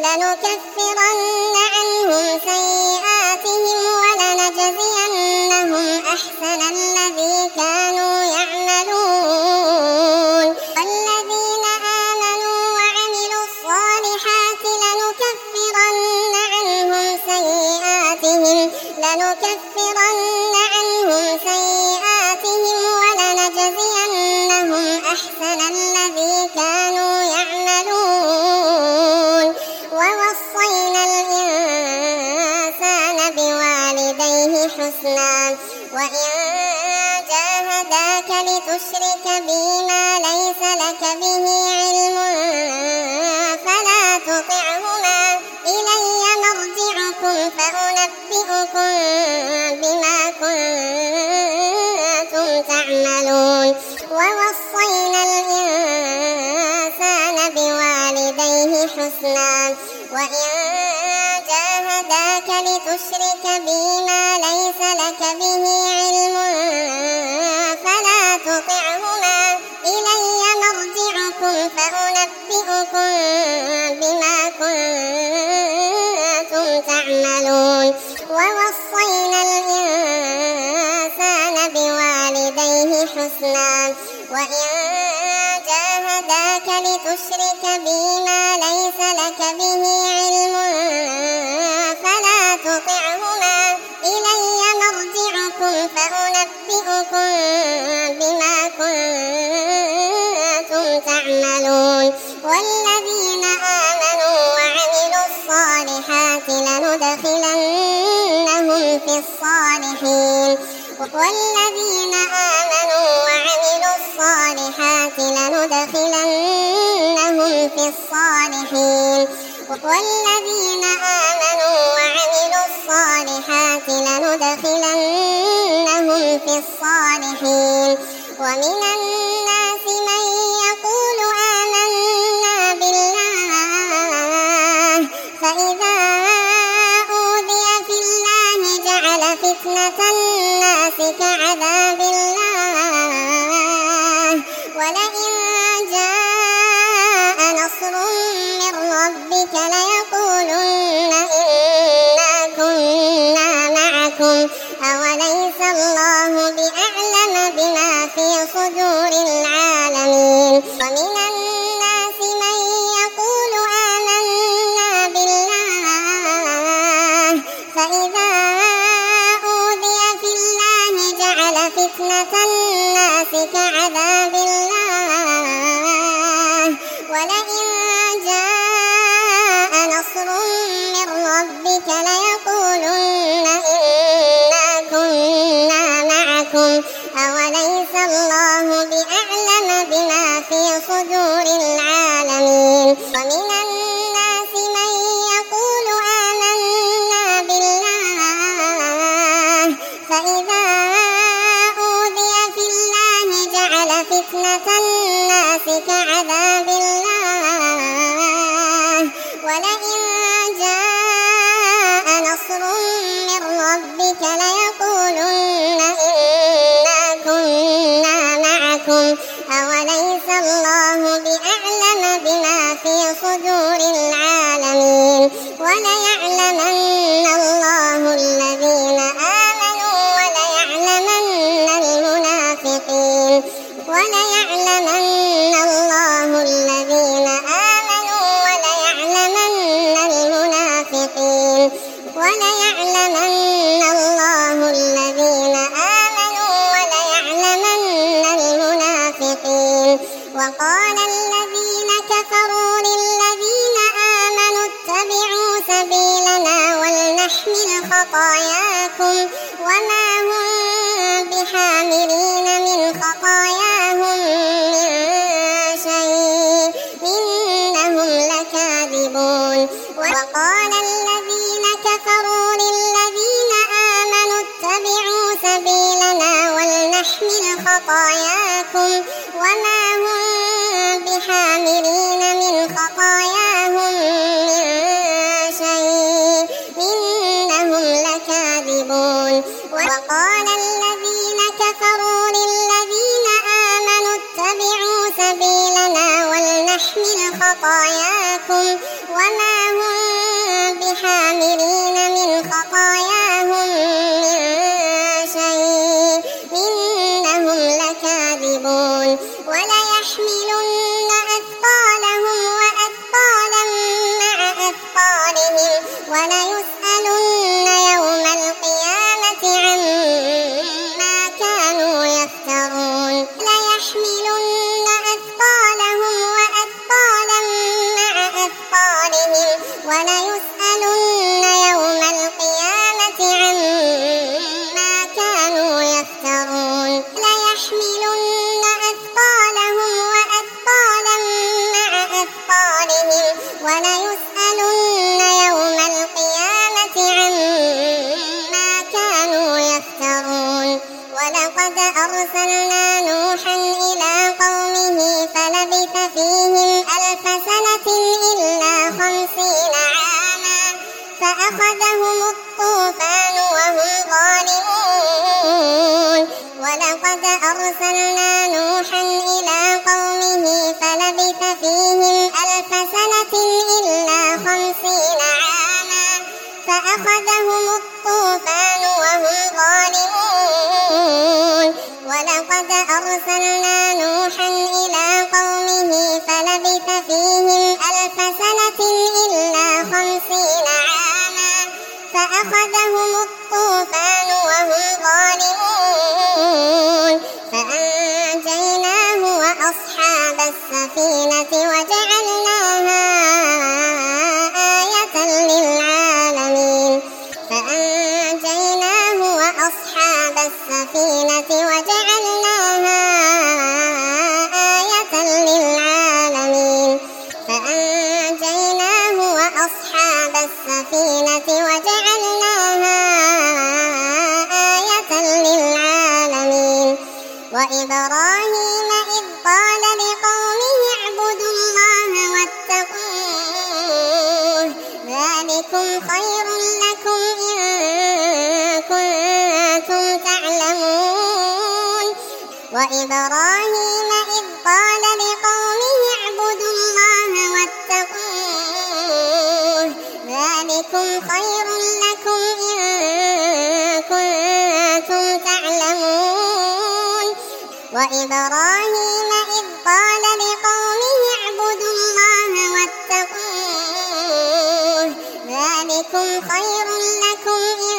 ولنجزينهم أحسن الذي كانوا يعملون والذين آمنوا وعملوا الصالحات لنكفرن عنهم سيئاتهم ولنجزينهم أحسن الذي كانوا يعملون ووصينا الإنسان بوالديه حسنا وإن جاهداك لتشرك بي ما ليس لك به علم فلا تطعهما إلي مرجعكم فأنبئكم بما كنتم تعملون ووصينا الإنسان بوالديه حسنا وإن جاهداك لتشرك بي ما ليس لك به علم فلا تطعهما إلي مرجعكم فأنبئكم بما كنتم تعملون ووصينا الإنسان بوالديه حسنا وإن جاهداك لتشرك بي ما ليس لك به علم فلا تطعهما إلي مرجعكم فأنبئكم بما كنتم تعملون والذين آمنوا وعملوا الصالحات لندخلنهم في الصالحين والذين آمنوا وعملوا الصالحات لندخلنهم في الصالحين والذين آمنوا وعملوا الصالحات لندخلنهم في الصالحين ومن الناس من يقول آمنا بالله فإذا أوذي في الله جعل فتنة الناس الناس كعذاب الله ولئن جاء نصر من ربك ليقولن إنا كنا معكم أوليس الله بأعلم بما في صدور العالمين ومن الناس من يقول آمنا بالله فإذا أوذي في الله جعل فتنة الناس كعذاب الله ولئن جاء نصر من ربك ليقولن إنا كنا معكم أوليس الله بأعلم بما في صدور العالمين ومن الناس من يقول آمنا بالله فإذا أوذي في الله جعل فتنة الناس كعذاب الله ولئن جاء نصر من ربك ليقولن إنا كنا معكم أوليس الله بأعلم بما في صدور العالمين وليعلمن الله الذين آمنوا وليعلمن المنافقين وليعلمن الله الذين آمنوا وليعلمن المنافقين وليعلمن الله الذين آمنوا وليعلمن المنافقين وقال الذين كفروا للذين آمنوا اتبعوا سبيلنا ولنحمل خطاياكم وما هم بحاملين من خطاياهم من شيء إنهم لكاذبون وقال الذين كفروا للذين آمنوا اتبعوا سبيلنا ولنحمل خطاياكم وما هم بحاملين من خطاياهم من شيء إنهم لكاذبون وقال الذين كفروا للذين آمنوا اتبعوا سبيلنا ولنحمل خطاياكم وما هم بحاملين من خطاياهم من شيء إنهم لكاذبون وليحملن أثقالهم وأثقالا مع أثقالهم وليسألن يوم القيامة عما كانوا يفترون ليحملن أثقالهم وأثقالا مع أثقالهم وليسألن يوم القيامة عما كانوا يفترون ليحملن أثقالهم وأثقالا مع أثقالهم وليسألن يوم القيامة عما كانوا يفترون ولقد أرسلنا نوحا إلى قومه فلبث فيهم 1000 سنة إلا 50 عاما فأخذهم الطوفان وهم ظالمون ولقد أرسلنا نوحا إلى قومه فلبث فيهم 1000 سنة إلا 50 عاما فأخذهم الطوفان وهم ظالمون ولقد أرسلنا نوحا إلى قومه فلبث فيهم 1000 سنة إلا 50 عاما فأخذهم الطوفان وهم ظالمون فأنجيناه وأصحاب السفينة وجعلناها آية للعالمين فأنجيناه وأصحاب السفينة وجعلناها آية للعالمين فأنجيناه وأصحاب السفينة وجعلناها آية للعالمين وإبراهيم إذ قال لقومه اعبدوا الله واتقوه ذلكم خير لكم إن كنتم تعلمون وإبراهيم إذ قال لقومه اعبدوا الله واتقوه ذلكم خير لكم إن كنتم تعلمون وإبراهيم إذ قال لقومه اعبدوا الله واتقوه ذلكم خير لكم إن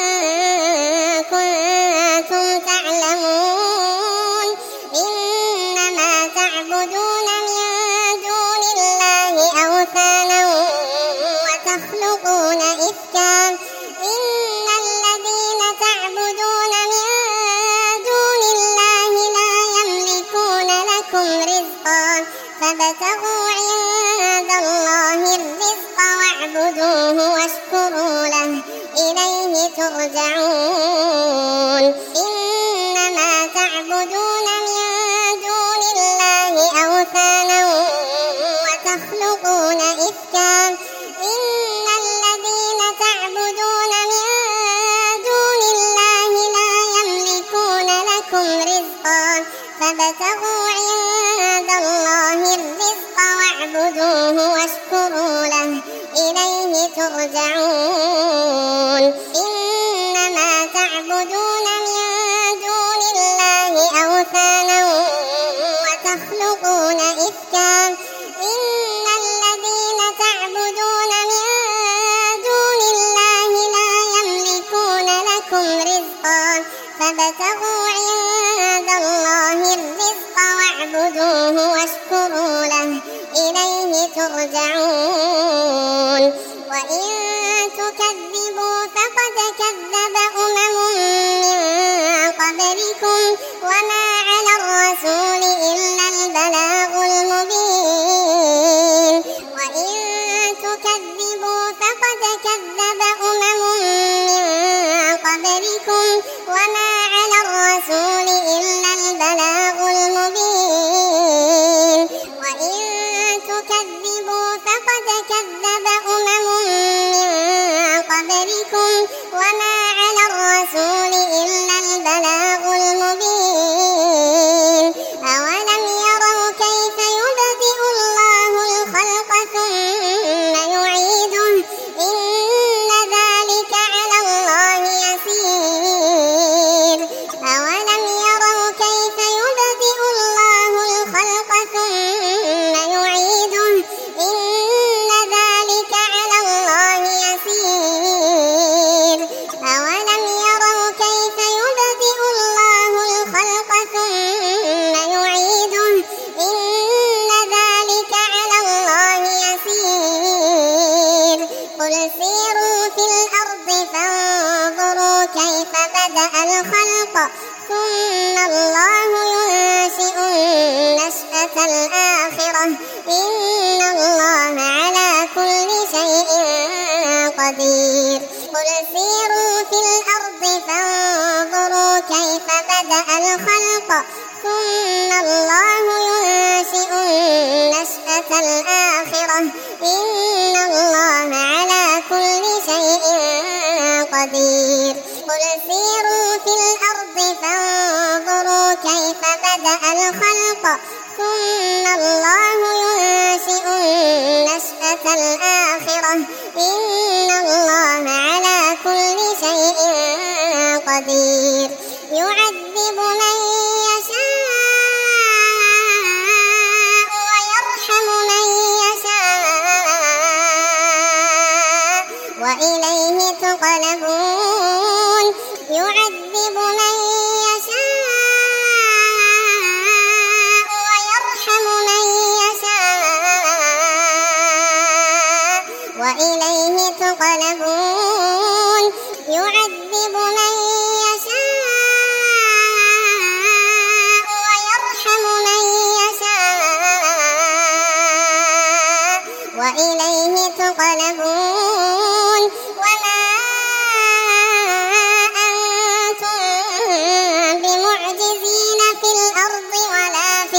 كنتم تعلمون إنما تعبدون من دون الله أوثانا وتخلقون إفكا إن الذين تعبدون من دون الله لا يملكون لكم رزقا فابتغوا عند الله الرزق واعبدوه واشكروا له إليه ترجعون إنما تعبدون من دون الله أوثانا وتخلقون إفكا إن الذين تعبدون من دون الله لا يملكون لكم رزقا فابتغوا عند الله الرزق واعبدوه واشكروا له إليه ترجعون إنما تعبدون من دون الله أوثانا وتخلقون إفكا إن الذين تعبدون من دون الله لا يملكون لكم رزقا فابتغوا عند الله الرزق واعبدوه واشكروا له إليه ترجعون وإن تكذبوا فقد كذب أمم من قبلكم وما على الرسول إلا البلاغ المبين وإن تكذبوا فقد كذب أمم من قبلكم وما على الرسول إلا البلاغ المبين وإن تكذبوا فقد كذب أمم من قبلكم وما على الرسول إلا البلاغ المبين أولم يروا كيف يبدئ الله الخلق ثم يعيده إن ذلك على الله يسير أولم يروا كيف يبدئ الله الخلق ثم يعيده إن ذلك على الله يسير أولم يروا كيف يبدئ الله الخلق ثم يعيده إن ذلك على الله يسير قل سيروا في الأرض فانظروا كيف بدأ الخلق ثم الله ينشئ النشأة الآخرة إن الله على كل شيء قدير قل سيروا في الأرض فانظروا كيف بدأ الخلق ثم الله ينشئ النشأة الآخرة إن الله على كل شيء قدير قل سيروا في الأرض فانظروا كيف بدأ الخلق ثم الله ينشئ النشأة الآخرة إن الله على كل شيء قدير يعذب من يشاء ويرحم من يشاء وإليه تقلبون يعذب من يشاء ويرحم من يشاء وإليه تقلبون يعذب من يشاء ويرحم من يشاء وإليه تقلبون وما أنتم بمعجزين في الأرض ولا في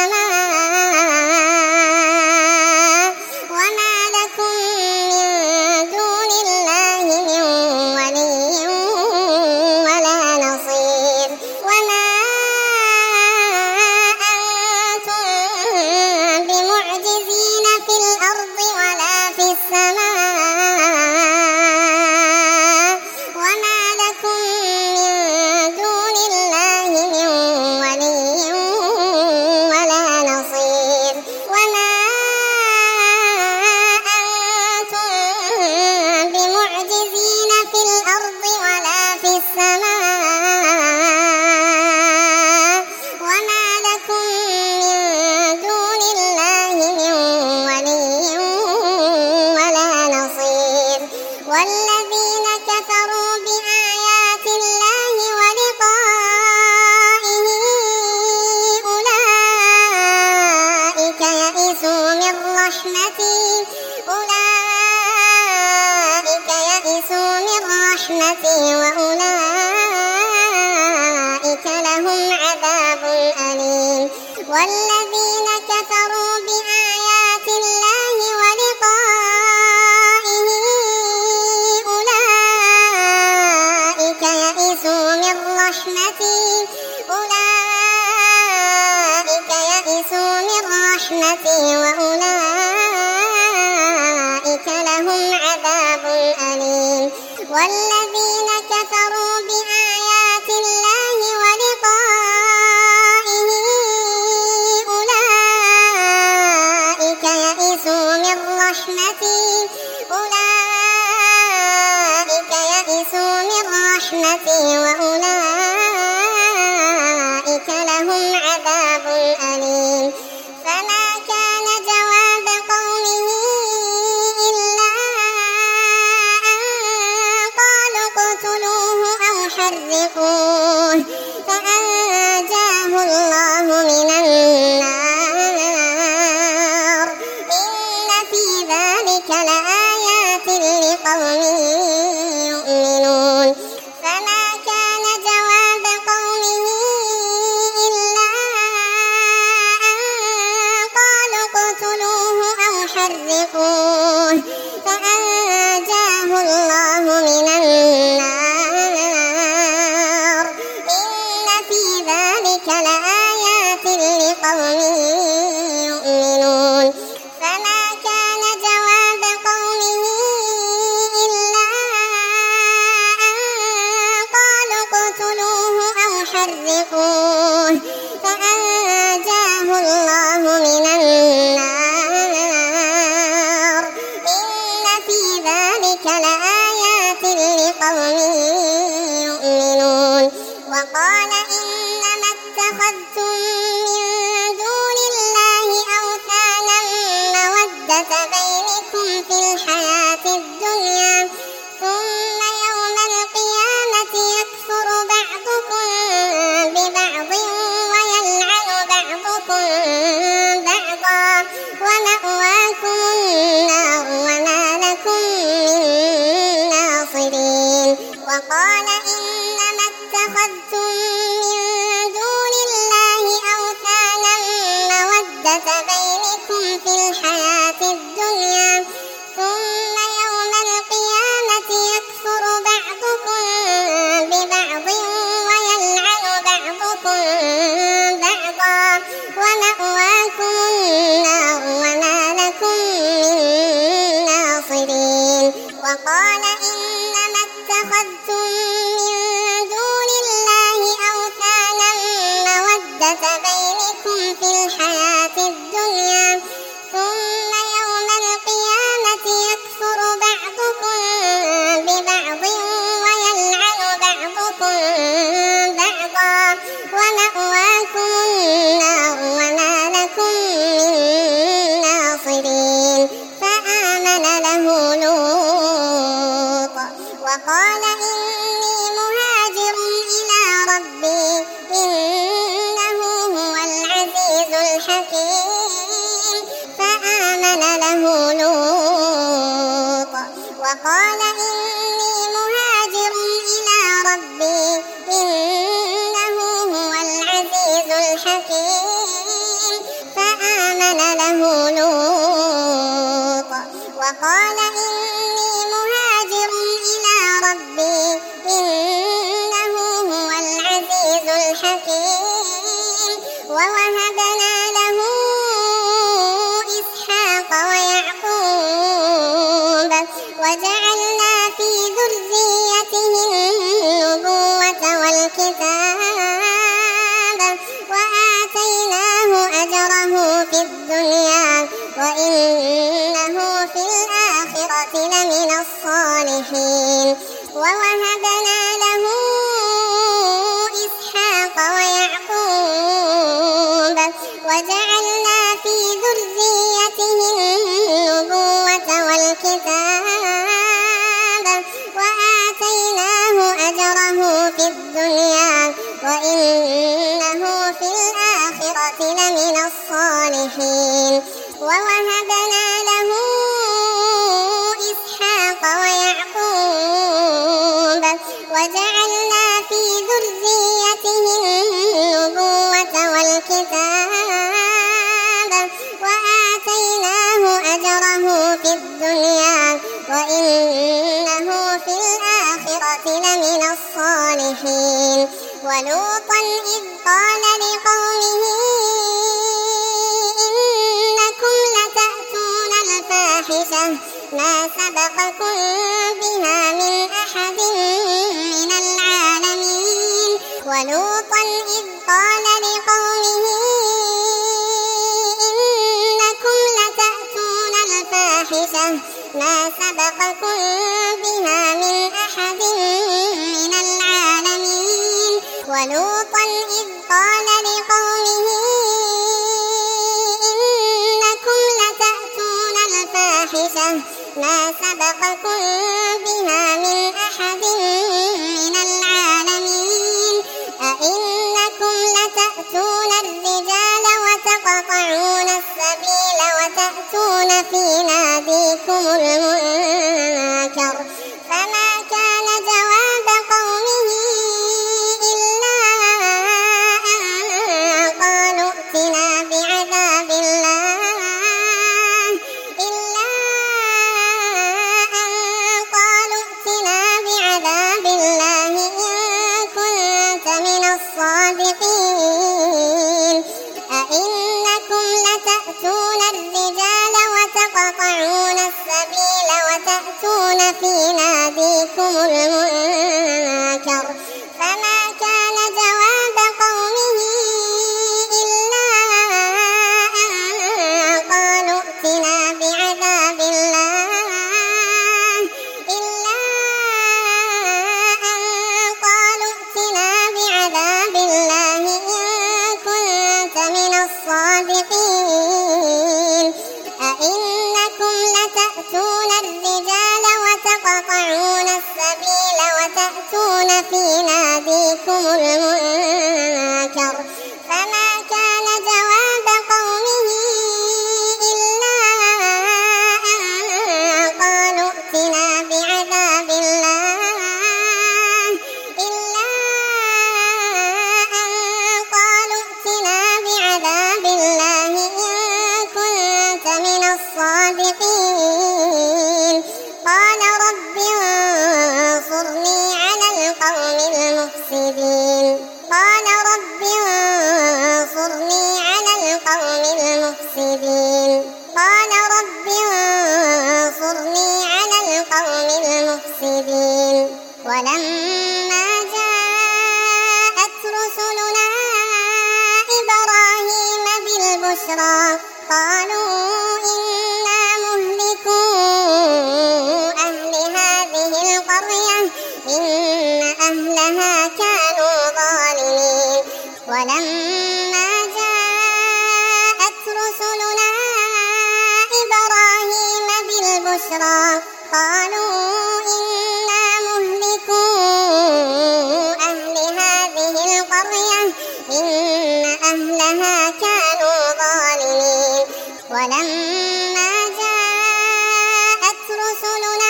السماء وما لكم من دون الله من ولي ولا نصير وما رحمتي وأولئك لهم عذاب أليم. والذين كفروا بآيات الله ولقائه أولئك يئسوا من رحمتي وأولئك لهم عذاب أليم. والذين كفروا بآيات الله ولقائه أولئك يئسوا من رحمتي وأولئك لهم عذاب أليم. فما كان جواب قومه إلا أن قالوا اقتلوه أو حرقوه فأنجاه الله من النار. إن في ذلك لآيات لقوم يؤمنون. فما كان جواب قومه إلا أن قالوا اقتلوه أو حرقوه فأنجاه الله من النار. إن في ذلك لآيات لقوم يؤمنون. فما كان جواب قومه إلا أن قالوا اقتلوه أو حرقوه فأنجاه الله من النار. إن في ذلك لآيات لقوم يؤمنون. وقال إنما اتخذتم من دون الله أوثانا مودة بينكم في الحياة الدنيا ثم يوم القيامة يكفر بعضكم ببعض ويلعن بعضكم بعضا ومأواكم النار وما لكم من ناصرين. وقال إنما اتخذتم من دون الله أوثانا مودة بينكم في الحياة الدنيا ثم يوم القيامة يكفر بعضكم ببعض ويلعن بعضكم بعضا ومأواكم النار وما لكم من ناصرين. وقال إنما اتخذتم من دون الله أوثانا مودة بينكم في الحياة الدنيا ثم يوم القيامة يكفر بعضكم ببعض ويلعن بعضكم بعضا ومأواكم النار وما لكم من ناصرين. فآمن له لوط وقال إني مهاجر إلى ربي إنه هو العزيز الحكيم. فآمن له لوط وقال إني مهاجر إلى ربي إنه هو العزيز الحكيم. فآمن له لوط وقال إني مهاجر إلى ربي إنه هو العزيز الحكيم. ووهبنا له إسحاق ويعقوب وجعلنا في ذريته النبوة والكتاب وآتيناه أجره في الدنيا وإنه في الآخرة لمن الصالحين. ووهبنا له إسحاق ويعقوب وجعلنا في ذريته النبوة والكتاب وآتيناه أجره في الدنيا وإنه في الآخرة لمن الصالحين. ووهبنا له إسحاق ويعقوب الكتاب وآتيناه أجره في الدنيا وإنه في الآخرة لمن الصالحين. ولوطا إذ قال لقومه إنكم لتأتون الفاحشة ما سبقكم بها من أحد من العالمين. ولوطا إذ قال لقومه إنكم لتأتون الفاحشة ما سبقكم بها من أحد من العالمين. ولوطا إذ قال لقومه إنكم لتأتون الفاحشة ما سبقكم بها من أحد من العالمين. أئنكم لتأتون الرجال وتقطعون السبيل وتأتون في ناديكم المنكر. فما كان جواب قومه إلا أن قالوا ائتنا بعذاب الله إن كنت من الصادقين. أئنكم لتأتون الرجال وتقطعون السبيل وتأتون في ناديكم المنكر. فما كان جواب قومه إلا أن قالوا ائتنا بعذاب الله إن كنت من الصادقين. أئنكم لتأتون الرجال وتقطعون السبيل وتأتون في ناديكم المنكر. فما كان جواب قومه إلا أن قالوا ائتنا بعذاب الله إن كنت من الصادقين. قال رب انصرني على القوم المفسدين. قال رب انصرني على القوم المفسدين. قال رب انصرني على القوم المفسدين. ولما جاءت رسلنا إبراهيم بالبشرى قالوا إنا مهلكو أهل هذه القرية إن أهلها كانوا ظالمين. ولما جاءت رسلنا إبراهيم بالبشرى قالوا إنا مهلكو أهل هذه القرية إن أهلها كانوا ظالمين. ولما جاءت رسلنا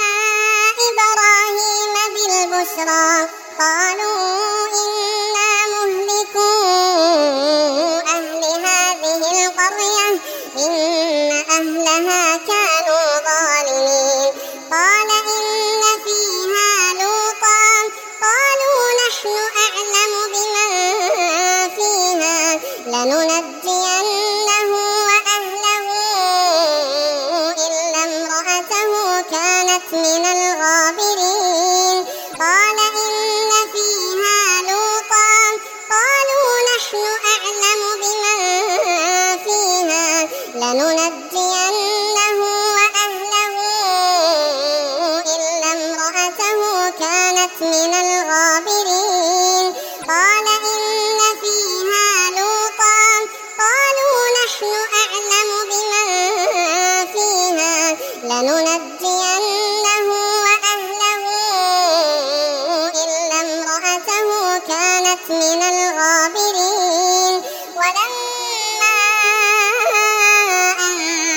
إبراهيم بالبشرى قالوا إنا مهلكو أهل هذه القرية إن أهلها كانوا ظالمين. قال إن فيها لوطا قالوا نحن أعلم بمن فيها لننجينه وأهله إلا امرأته كانت من الغابرين. قال إن فيها لوطا قالوا نحن أعلم بمن فيها لننجينه وأهله إلا امرأته كانت من الغابرين. قال إن فيها لوطا قالوا نحن أعلم بمن فيها لننجينه وأهله إلا امرأته كانت من الغابرين. ولما أن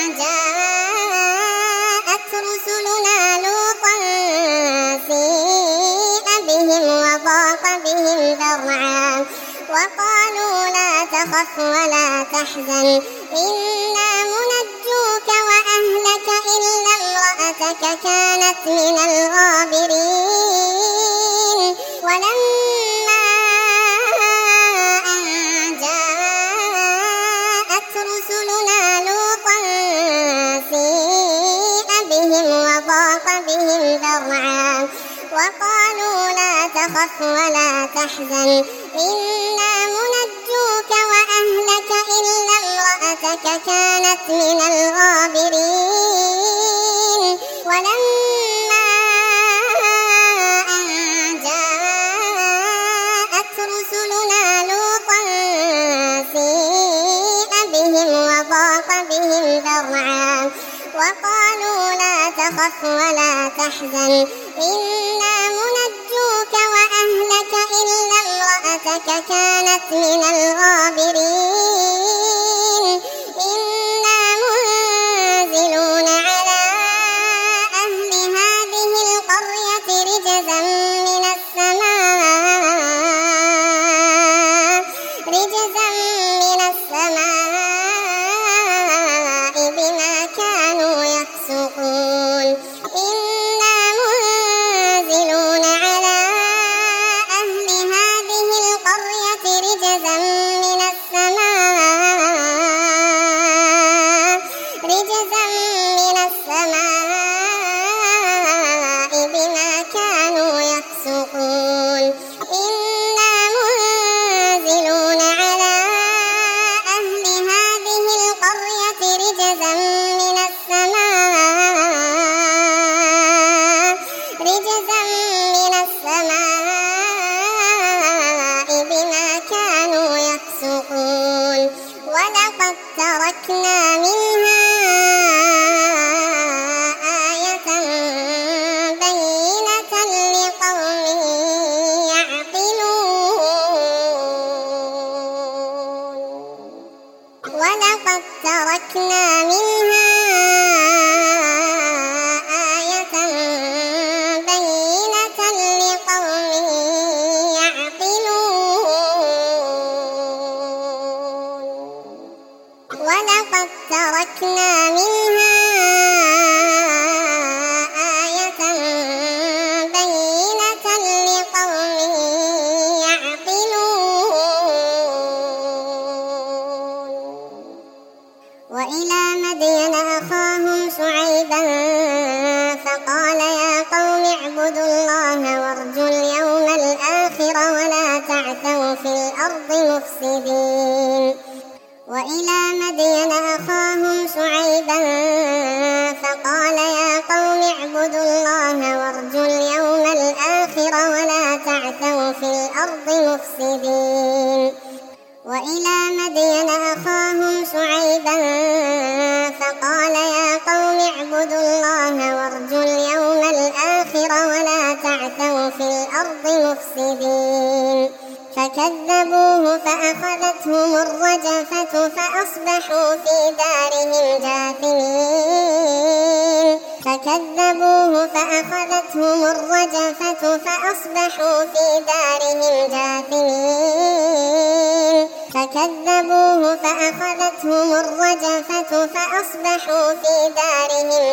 جاءت رسلنا لوطا سيء بهم وضاق بهم ذرعا وقالوا لا تخف ولا تحزن إنا منجوك وأهلك إلا امرأتك كانت من الغابرين ولما أن جاءت رسلنا لوطا سيء بهم وضاق بهم ذرعا وقالوا لا تخف ولا تحزن إنا منجوك وأهلك إلا امرأتك كانت من الغابرين ولما أن جاءت رسلنا لوطا سيء بهم وضاق بهم ذرعا وقالوا لا تخف ولا تحزن إنا منجوك وأهلك إلا امرأتك كانت من الغابرين إنا منزلون على أهل هذه القرية رجزا من السماء بما كانوا يفسقون إنا منزلون على أهل هذه القرية رجزا من السماء بما كانوا يفسقون إنا منزلون على أهل هذه القرية رجزا من السماء بما كانوا يفسقون ولقد تركنا منها آية بينة لقوم يعقلون ولقد تركنا منها آية بينة لقوم يعقلون ولقد تركنا منها آية بينة لقوم يعقلون وإلى مدين أخاهم شعيبا فقال يا قوم اعبدوا الله وارجوا اليوم الآخر ولا تعثوا في الأرض مفسدين وإلى مدين أخاهم شعيبا فقال يا قوم اعبدوا الله وارجوا اليوم الآخر ولا تعثوا في الأرض مفسدين وإلى مدين أخاهم شعيبا فقال يا قوم اعبدوا الله وارجوا اليوم الآخر ولا تعثوا في الأرض مفسدين فكذبوه فأخذتهم الرجفة فأصبحوا في دارهم جاثمين فكذبوه فأخذتهم الرجفة فأصبحوا في دارهم جاثمين فكذبوه فأخذتهم الرجفة فأصبحوا في دارهم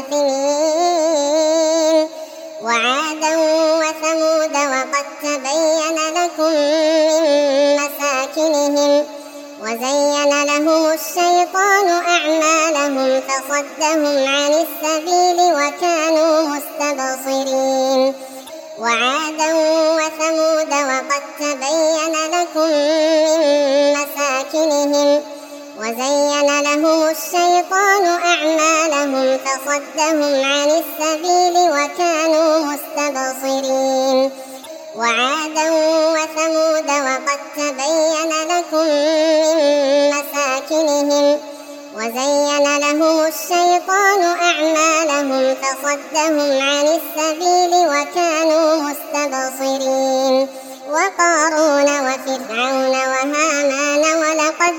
جاثمين وعادا وثمود وقد تبين لكم من مساكنهم وزين لهم الشيطان أعمالهم فصدهم عن السبيل وكانوا مستبصرين وعادا وثمود وقد تبين لكم من مساكنهم وزين لهم الشيطان أعمالهم فصدهم عن السبيل وكانوا مستبصرين وعادا وثمود وقد تبين لكم من مساكنهم وزين لهم الشيطان أعمالهم فصدهم عن السبيل وكانوا مستبصرين وقارون وفرعون وهامان ولقد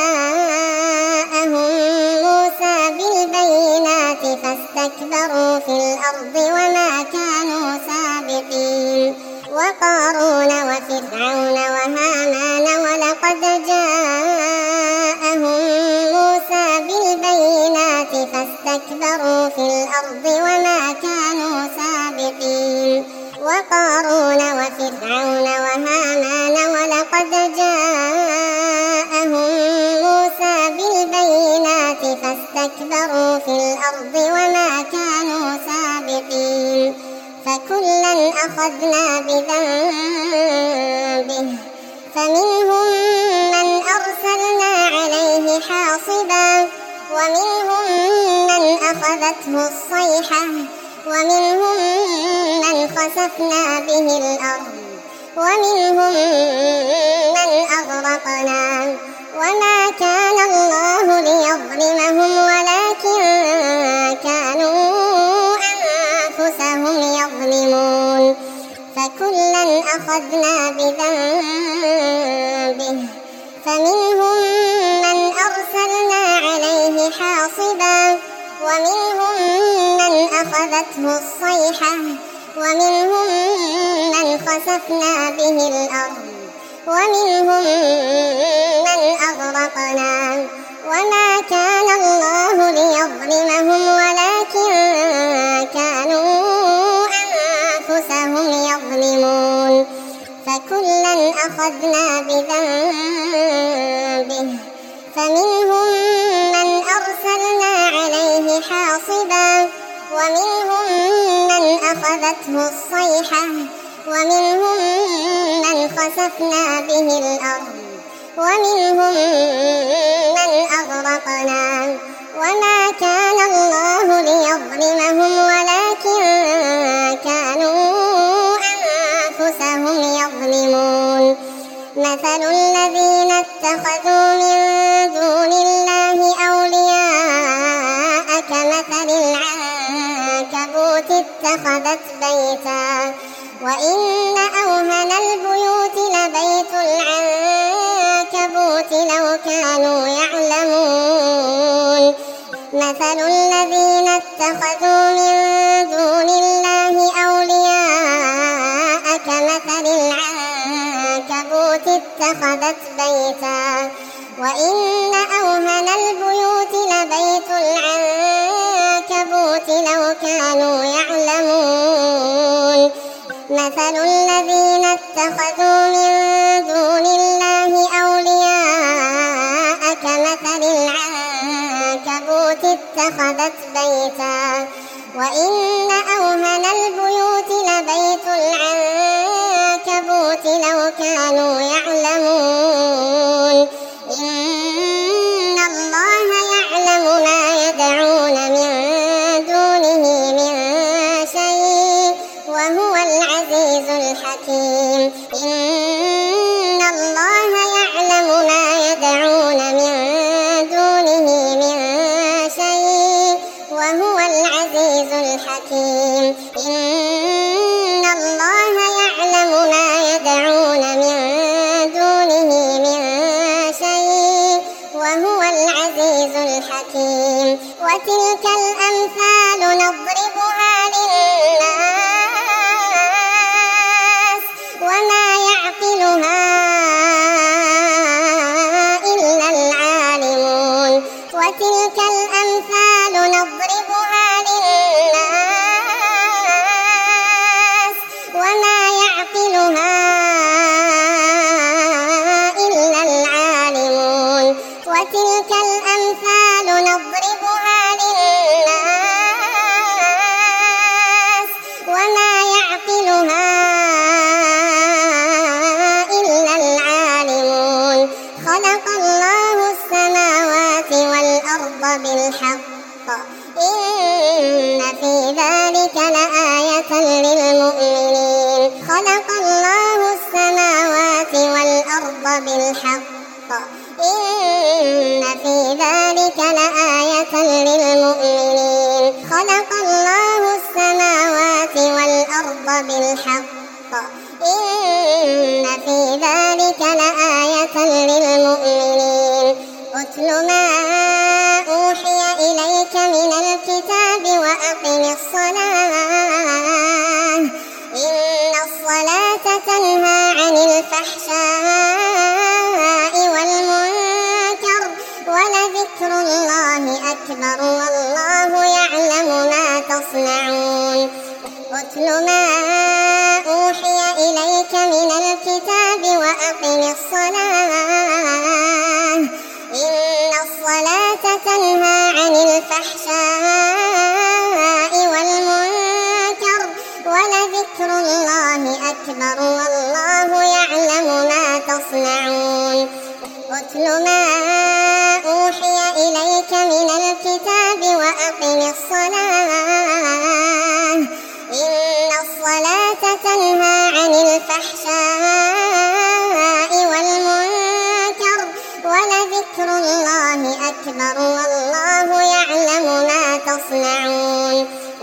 جاءهم موسى بالبينات فاستكبروا في الأرض وما كانوا سابقين وقارون وفرعون وهامان ولقد جاءهم فاستكبروا في الأرض وما كانوا سابقين وقارون وفرعون وهامان ولقد جاءهم موسى بالبينات فاستكبروا في الأرض وما كانوا سابقين فكلا أخذنا بذنبه فمنهم من أرسلنا عليه حاصبا ومنهم من أخذته الصيحة ومنهم من خسفنا به الأرض ومنهم من أغرقنا وما كان الله ليظلمهم ولكن كانوا أنفسهم يظلمون فكلا أخذنا بذنبه فمنهم من أرسلنا عليه حاصبا ومنهم من أخذته الصيحة ومنهم من خسفنا به الأرض ومنهم من أغرقنا وما كان الله ليظلمهم ولكن كانوا أنفسهم يظلمون فكلا أخذنا بذنبه فمنهم من أرسلنا عليه حاصبا ومنهم من أخذته الصيحة ومنهم من خسفنا به الأرض ومنهم من أغرقنا وما كان الله ليظلمهم ولكن كانوا أنفسهم يظلمون مثل الذين اتخذوا من دون الله أولياء كمثل العنكبوت اتخذت بيتا وإن أوهن البيوت لبيت العنكبوت لو كانوا يعلمون مثل الذين اتخذوا من دون الله أولياء كمثل العنكبوت اتخذت بيتا وإن أوهن البيوت لبيت العنكبوت لو كانوا يعلمون مثل الذين اتخذوا من دون الله أولياء كمثل العنكبوت اتخذت بيتا وإن أوهن البيوت لبيت العنكبوت لو كانوا يعلمون إن الله يعلم ما يدعون من دونه من شيء وهو العزيز الحكيم إن الله يعلم ما يدعون من دونه من شيء وهو العزيز الحكيم إن الله يعلم ما يدعون من دونه من شيء وهو العزيز الحكيم وتلك الأمثال نضربها للناس وما يعقلها إلا العالمون وتلك الأمثال نضربها للناس وما يعقلها إلا العالمون وتلك الأمثال نضربها للناس وما يعقلها إلا العالمون خلق الله السماوات والأرض بالحق إن في ذلك لآية للمؤمنين خلق الله السماوات والأرض بالحق إن في ذلك لآية للمؤمنين خلق الله السماوات والأرض بالحق إن في ذلك لآية للمؤمنين أتل ما أوحي إليك من الكتاب وأقم الصلاة إن الصلاة تنهى عن الفحشاء والمنكر ولذكر الله أكبر والله تصنعون اتل ما أوحي إليك من الكتاب وأقم الصلاة إن الصلاة تنهى عن الفحشاء والمنكر ولذكر الله أكبر والله يعلم ما تصنعون اتل ما أوحي إليك من الكتاب وأقم الصلاة إن الصلاة تنهى عن الفحشاء والمنكر ولذكر الله أكبر والله يعلم ما تصنعون